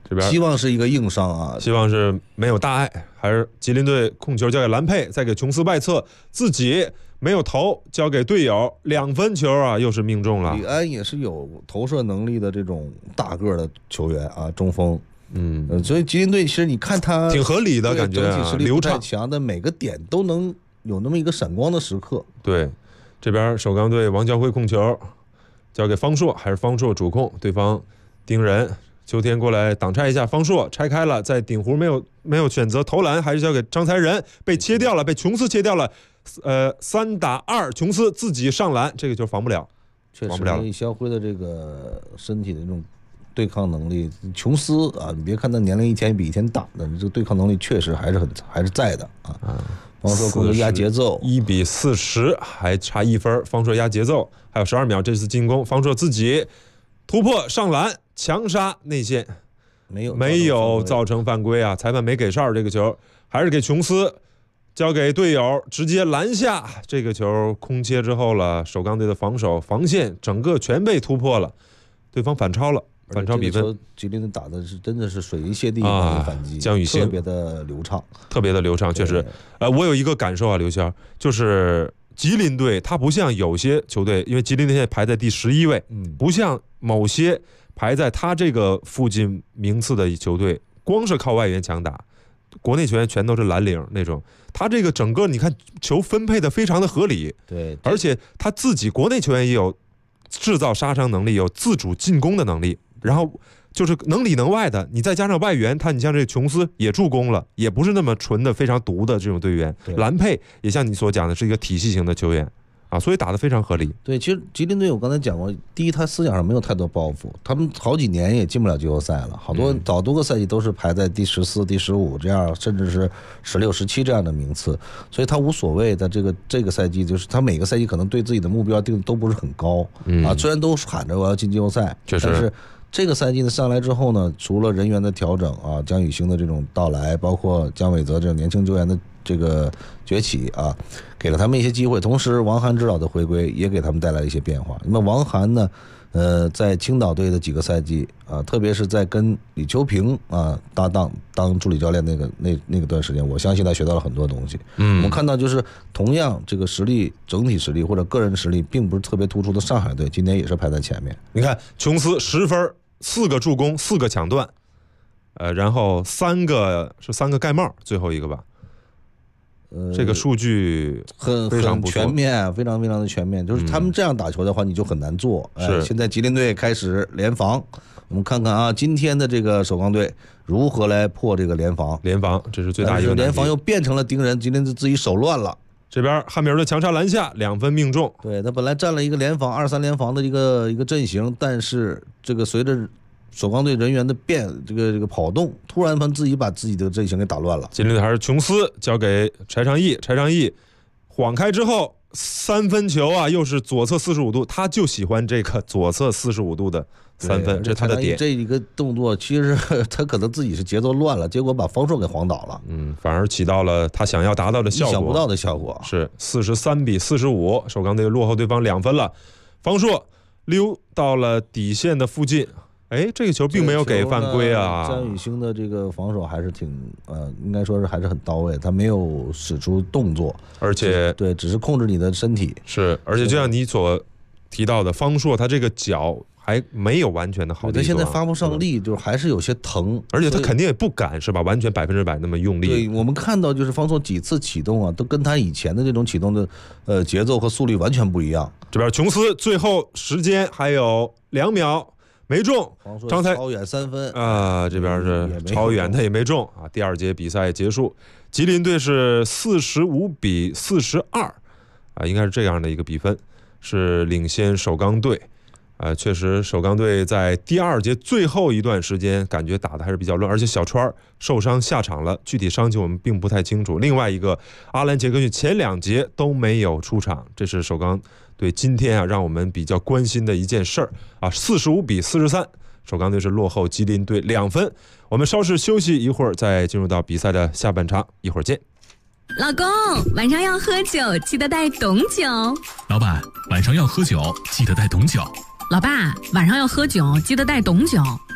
D: 这边
E: 希望是一个硬伤啊，
D: 希望是没有大碍，还是吉林队控球交给兰佩，再给琼斯外侧，自己没有投，交给队友，2分球啊，又是命中了。
E: 李安也是有投射能力的这种大个的球员啊，中锋。所以吉林队其实你看他
D: 挺合理的感觉
E: 整体实力不太
D: 流畅
E: 强的每个点都能有那么一个闪光的时刻。
D: 对，这边首钢队王家辉控球，交给方硕，还是方硕主控，对方盯人。秋天过来挡拆一下，方硕拆开了，在顶弧没有选择投篮，还是交给张才仁，被切掉了，被琼斯切掉了。3打2，琼斯自己上篮，这个球防不了，
E: 确实，
D: 防不了。
E: 李霄辉的这个身体的这种对抗能力，琼斯啊，你别看他年龄一天比一天大，但是这个对抗能力确实还是在的啊。方硕控球压节奏
D: ，1比40，还差1分。方硕压节奏，还有12秒，这次进攻，方硕自己突破上篮，强杀内线，没有造成犯规啊！裁判没给哨，这个球还是给琼斯，交给队友，直接篮下。这个球空切之后了，首钢队的防线整个全被突破了，对方反超了。反超比分，
E: 吉林队打的是真的是水一泻地的反击，
D: 江宇星
E: 特别的流畅，
D: 确实。我有一个感受啊，刘潇，就是吉林队他不像有些球队，因为吉林队现在排在第11位，不像某些排在他这个附近名次的球队，光是靠外援强打，国内球员全都是蓝领那种。他这个整个你看球分配的非常的合理，
E: 对，
D: 而且他自己国内球员也有制造杀伤能力，有自主进攻的能力。然后就是能里能外的，你再加上外援，你像这个琼斯也助攻了，也不是那么纯的非常毒的这种队员。兰佩也像你所讲的是一个体系型的球员啊，所以打得非常合理。
E: 对，其实吉林队我刚才讲过，第一他思想上没有太多包袱，他们好几年也进不了季后赛了，早多个赛季都是排在第14、第15这样，甚至是16、17这样的名次，所以他无所谓的。这个赛季就是他每个赛季可能对自己的目标定都不是很高啊，虽然都喊着我要进季后赛，但是这个赛季呢上来之后呢，除了人员的调整啊，江宇星的这种到来，包括姜伟泽这种年轻球员的这个崛起啊，给了他们一些机会。同时，王涵指导的回归也给他们带来了一些变化。那么王涵呢，在青岛队的几个赛季啊，特别是在跟李秋平啊搭档当助理教练那个段时间，我相信他学到了很多东西。我们看到就是同样这个实力，整体实力或者个人实力并不是特别突出的上海队，今年也是排在前面。
D: 你看琼斯10分，4个助攻，4个抢断，然后3个盖帽，最后一个吧。这个数据非常不错，
E: 全面，非常非常的全面。就是他们这样打球的话，你就很难做。现在吉林队开始联防，我们看看啊，今天的这个首钢队如何来破这个联防，
D: 这是最大一个难题。
E: 联防又变成了盯人，吉林队自己手乱了。
D: 这边汉密尔顿强杀篮下，2分命中。
E: 对，他本来占了一个联防2-3联防的一个阵型，但是这个随着首钢队人员的这个跑动，突然自己把自己的阵型给打乱了。
D: 吉林队还是琼斯交给柴昌义晃开之后3分球啊，又是左侧45度，他就喜欢这个左侧45度的3分，这是他的点。
E: 这一个动作其实他可能自己是节奏乱了，结果把方硕给晃倒了。
D: 反而起到了他想要达到的效果，
E: 意想不到的效果。
D: 是43比45，首钢队落后对方2分了。方硕溜到了底线的附近。这个球并没有给犯规啊！
E: 张宇星的这个防守还是挺应该说是还是很到位，他没有使出动作，
D: 而且
E: 对，只是控制你的身体。
D: 是，而且就像你所提到的，方硕他这个脚还没有完全的好，
E: 他现在发不上力，就是还是有些疼，
D: 而且他肯定也不敢是吧？完全100%那么用力。
E: 对，我们看到就是方硕几次启动啊，都跟他以前的这种启动的节奏和速率完全不一样。
D: 这边琼斯最后时间还有2秒。没中，张才
E: 超远3分
D: 啊，这边是超远，他也没中啊。第2节比赛结束，吉林队是45比42啊，应该是这样的一个比分，是领先首钢队。确实首钢队在第2节最后一段时间感觉打的还是比较乱，而且小川受伤下场了，具体伤情我们并不太清楚。另外一个阿兰杰克逊前2节都没有出场，这是首钢对今天啊让我们比较关心的一件事儿啊，45比43，首钢队是落后吉林队2分。我们稍事休息一会儿，再进入到比赛的下半场，一会儿见。
F: 老公，晚上要喝酒，记得带董酒。
G: 老板，晚上要喝酒，记得带董酒。
F: 老爸，晚上要喝酒，记得带董酒。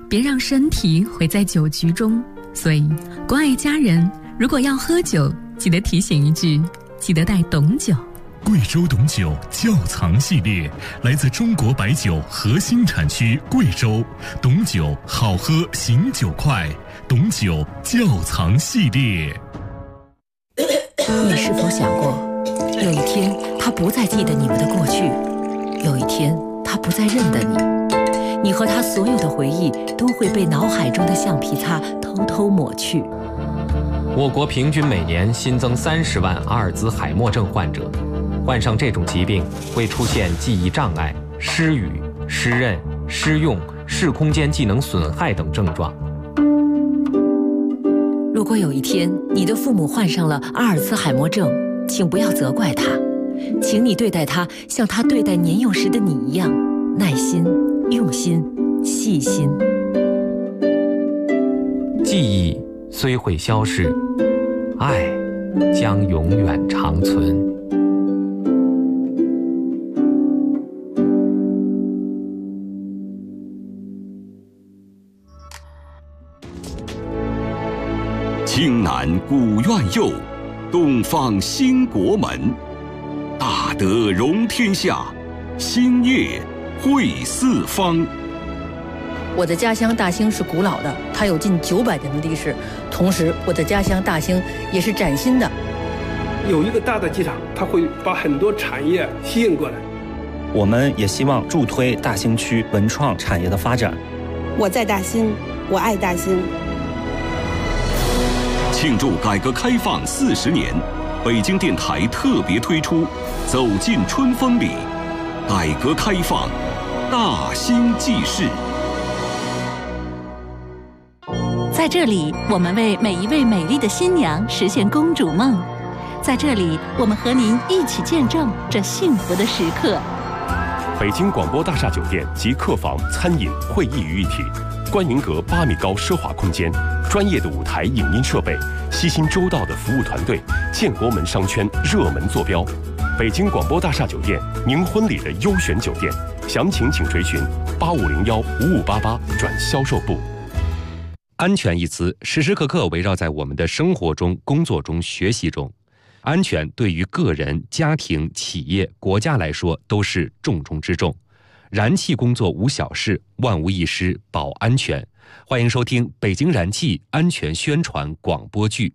F: 别让身体毁在酒局中。所以，关爱家人，如果要喝酒，记得提醒一句，记得带董酒。
G: 贵州董酒窖藏系列来自中国白酒核心产区贵州，董酒好喝醒酒快，董酒窖藏系列。
H: 你是否想过，有一天他不再记得你们的过去，有一天他不再认得你，你和他所有的回忆都会被脑海中的橡皮擦偷偷抹去。
I: 我国平均每年新增30万阿尔兹海默症患者，患上这种疾病会出现记忆障碍、失语、失认、失用、视空间技能损害等症状。
H: 如果有一天你的父母患上了阿尔兹海默症，请不要责怪他，请你对待他像他对待年幼时的你一样，耐心、用心、细心。
I: 记忆虽会消逝，爱将永远长存。
A: 青南古院右，东方兴国门。大德容天下，兴业惠四方。
J: 我的家乡大兴是古老的，它有近900年的历史。同时，我的家乡大兴也是崭新的。
K: 有一个大的机场，它会把很多产业吸引过来。
L: 我们也希望助推大兴区文创产业的发展。
M: 我在大兴，我爱大兴。
A: 庆祝改革开放40年，北京电台特别推出《走进春风里》，改革开放大兴记事。
N: 在这里，我们为每一位美丽的新娘实现公主梦。在这里，我们和您一起见证这幸福的时刻。
O: 北京广播大厦酒店集客房、餐饮、会议于一体，观云阁8米高奢华空间，专业的舞台影音设备，悉心周到的服务团队，建国门商圈热门坐标。北京广播大厦酒店，您婚礼的优选酒店，详情请垂询8501-5588转销售部。
P: 安全一词时时刻刻围绕在我们的生活中、工作中、学习中。安全对于个人、家庭、企业、国家来说都是重中之重。燃气工作无小事，万无一失保安全。欢迎收听北京燃气安全宣传广播剧。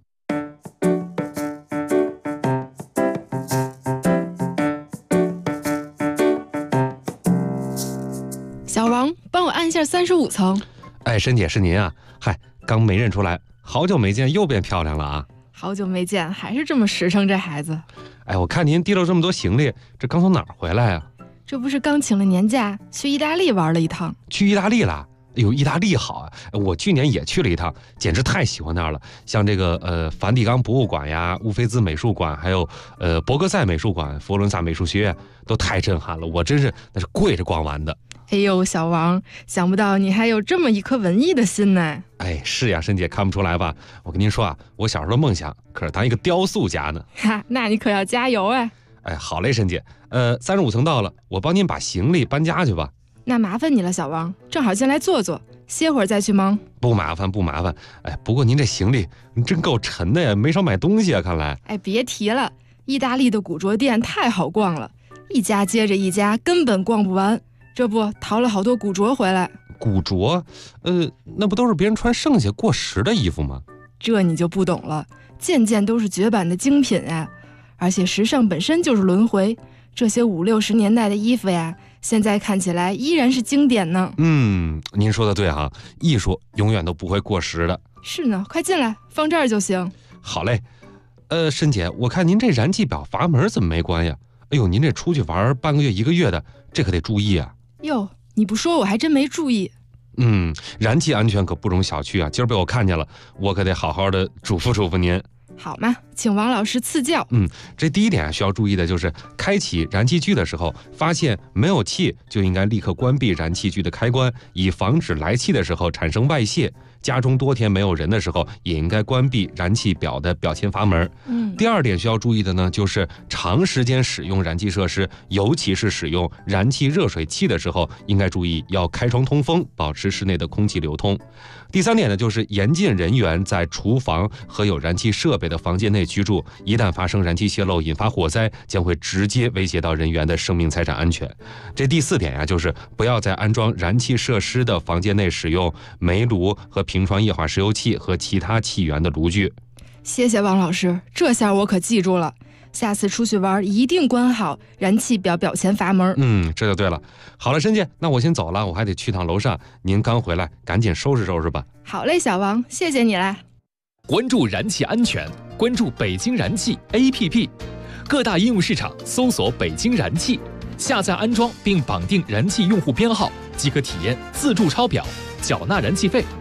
Q: 小王，帮我按一下35层。
P: 哎，申姐是您啊？嗨，刚没认出来，好久没见，又变漂亮了啊！
Q: 好久没见，还是这么实诚，这孩子。
P: 哎，我看您提了这么多行李，这刚从哪儿回来啊？
Q: 这不是刚请了年假，去意大利玩了一趟。
P: 去意大利了？哎呦，意大利好啊！我去年也去了一趟，简直太喜欢那儿了。像这个梵蒂冈博物馆呀、乌菲兹美术馆，还有博格塞美术馆、佛罗伦萨美术学院，都太震撼了。我真是那是跪着逛完的。
Q: 哎呦，小王，想不到你还有这么一颗文艺的心呢。
P: 哎，是呀，申姐看不出来吧？我跟您说啊，我小时候的梦想可是当一个雕塑家呢。
Q: 哈，那你可要加油啊！
P: 哎，好嘞，申姐。35层到了，我帮您把行李搬家去吧。
Q: 那麻烦你了，小王，正好先来坐坐，歇会儿再去忙。
P: 不麻烦，不麻烦。哎，不过您这行李真够沉的呀，没少买东西啊，看来。
Q: 哎，别提了，意大利的古着店太好逛了，一家接着一家，根本逛不完。这不淘了好多古着回来。
P: 古着？那不都是别人穿剩下过时的衣服吗？
Q: 这你就不懂了，件件都是绝版的精品呀！而且时尚本身就是轮回，这些50、60年代的衣服呀，现在看起来依然是经典呢。
P: 您说的对哈，艺术永远都不会过时的。
Q: 是呢，快进来，放这儿就行。
P: 好嘞。申姐，我看您这燃气表阀门怎么没关呀？哎呦，您这出去玩半个月、1个月的，这可得注意啊。
Q: 哟，你不说我还真没注意。
P: 燃气安全可不容小觑啊！今儿被我看见了，我可得好好的嘱咐嘱咐您。
Q: 好嘛，请王老师赐教。
P: 这第一点需要注意的就是，开启燃气锯的时候，发现没有气，就应该立刻关闭燃气锯的开关，以防止来气的时候产生外泄。 家中多天没有人的时候，也应该关闭燃气表的表前阀门。第二点需要注意的呢，就是长时间使用燃气设施，尤其是使用燃气热水器的时候，应该注意要开窗通风，保持室内的空气流通。第三点呢，就是严禁人员在厨房和有燃气设备的房间内居住，一旦发生燃气泄漏引发火灾，将会直接威胁到人员的生命财产安全。这第四点呀，就是不要在安装燃气设施的房间内使用煤炉和平床液化石油气和其他气源的炉具。
Q: 谢谢王老师，这下我可记住了，下次出去玩一定关好燃气表表前阀门。
P: 这就对了。好了，申姐，那我先走了，我还得去趟楼上。您刚回来，赶紧收拾收拾吧。
Q: 好嘞，小王，谢谢你啦。
R: 关注燃气安全，关注北京燃气 APP， 各大应用市场搜索北京燃气，下载安装并绑定燃气用户编号，即可体验自助抄表、缴纳燃气费、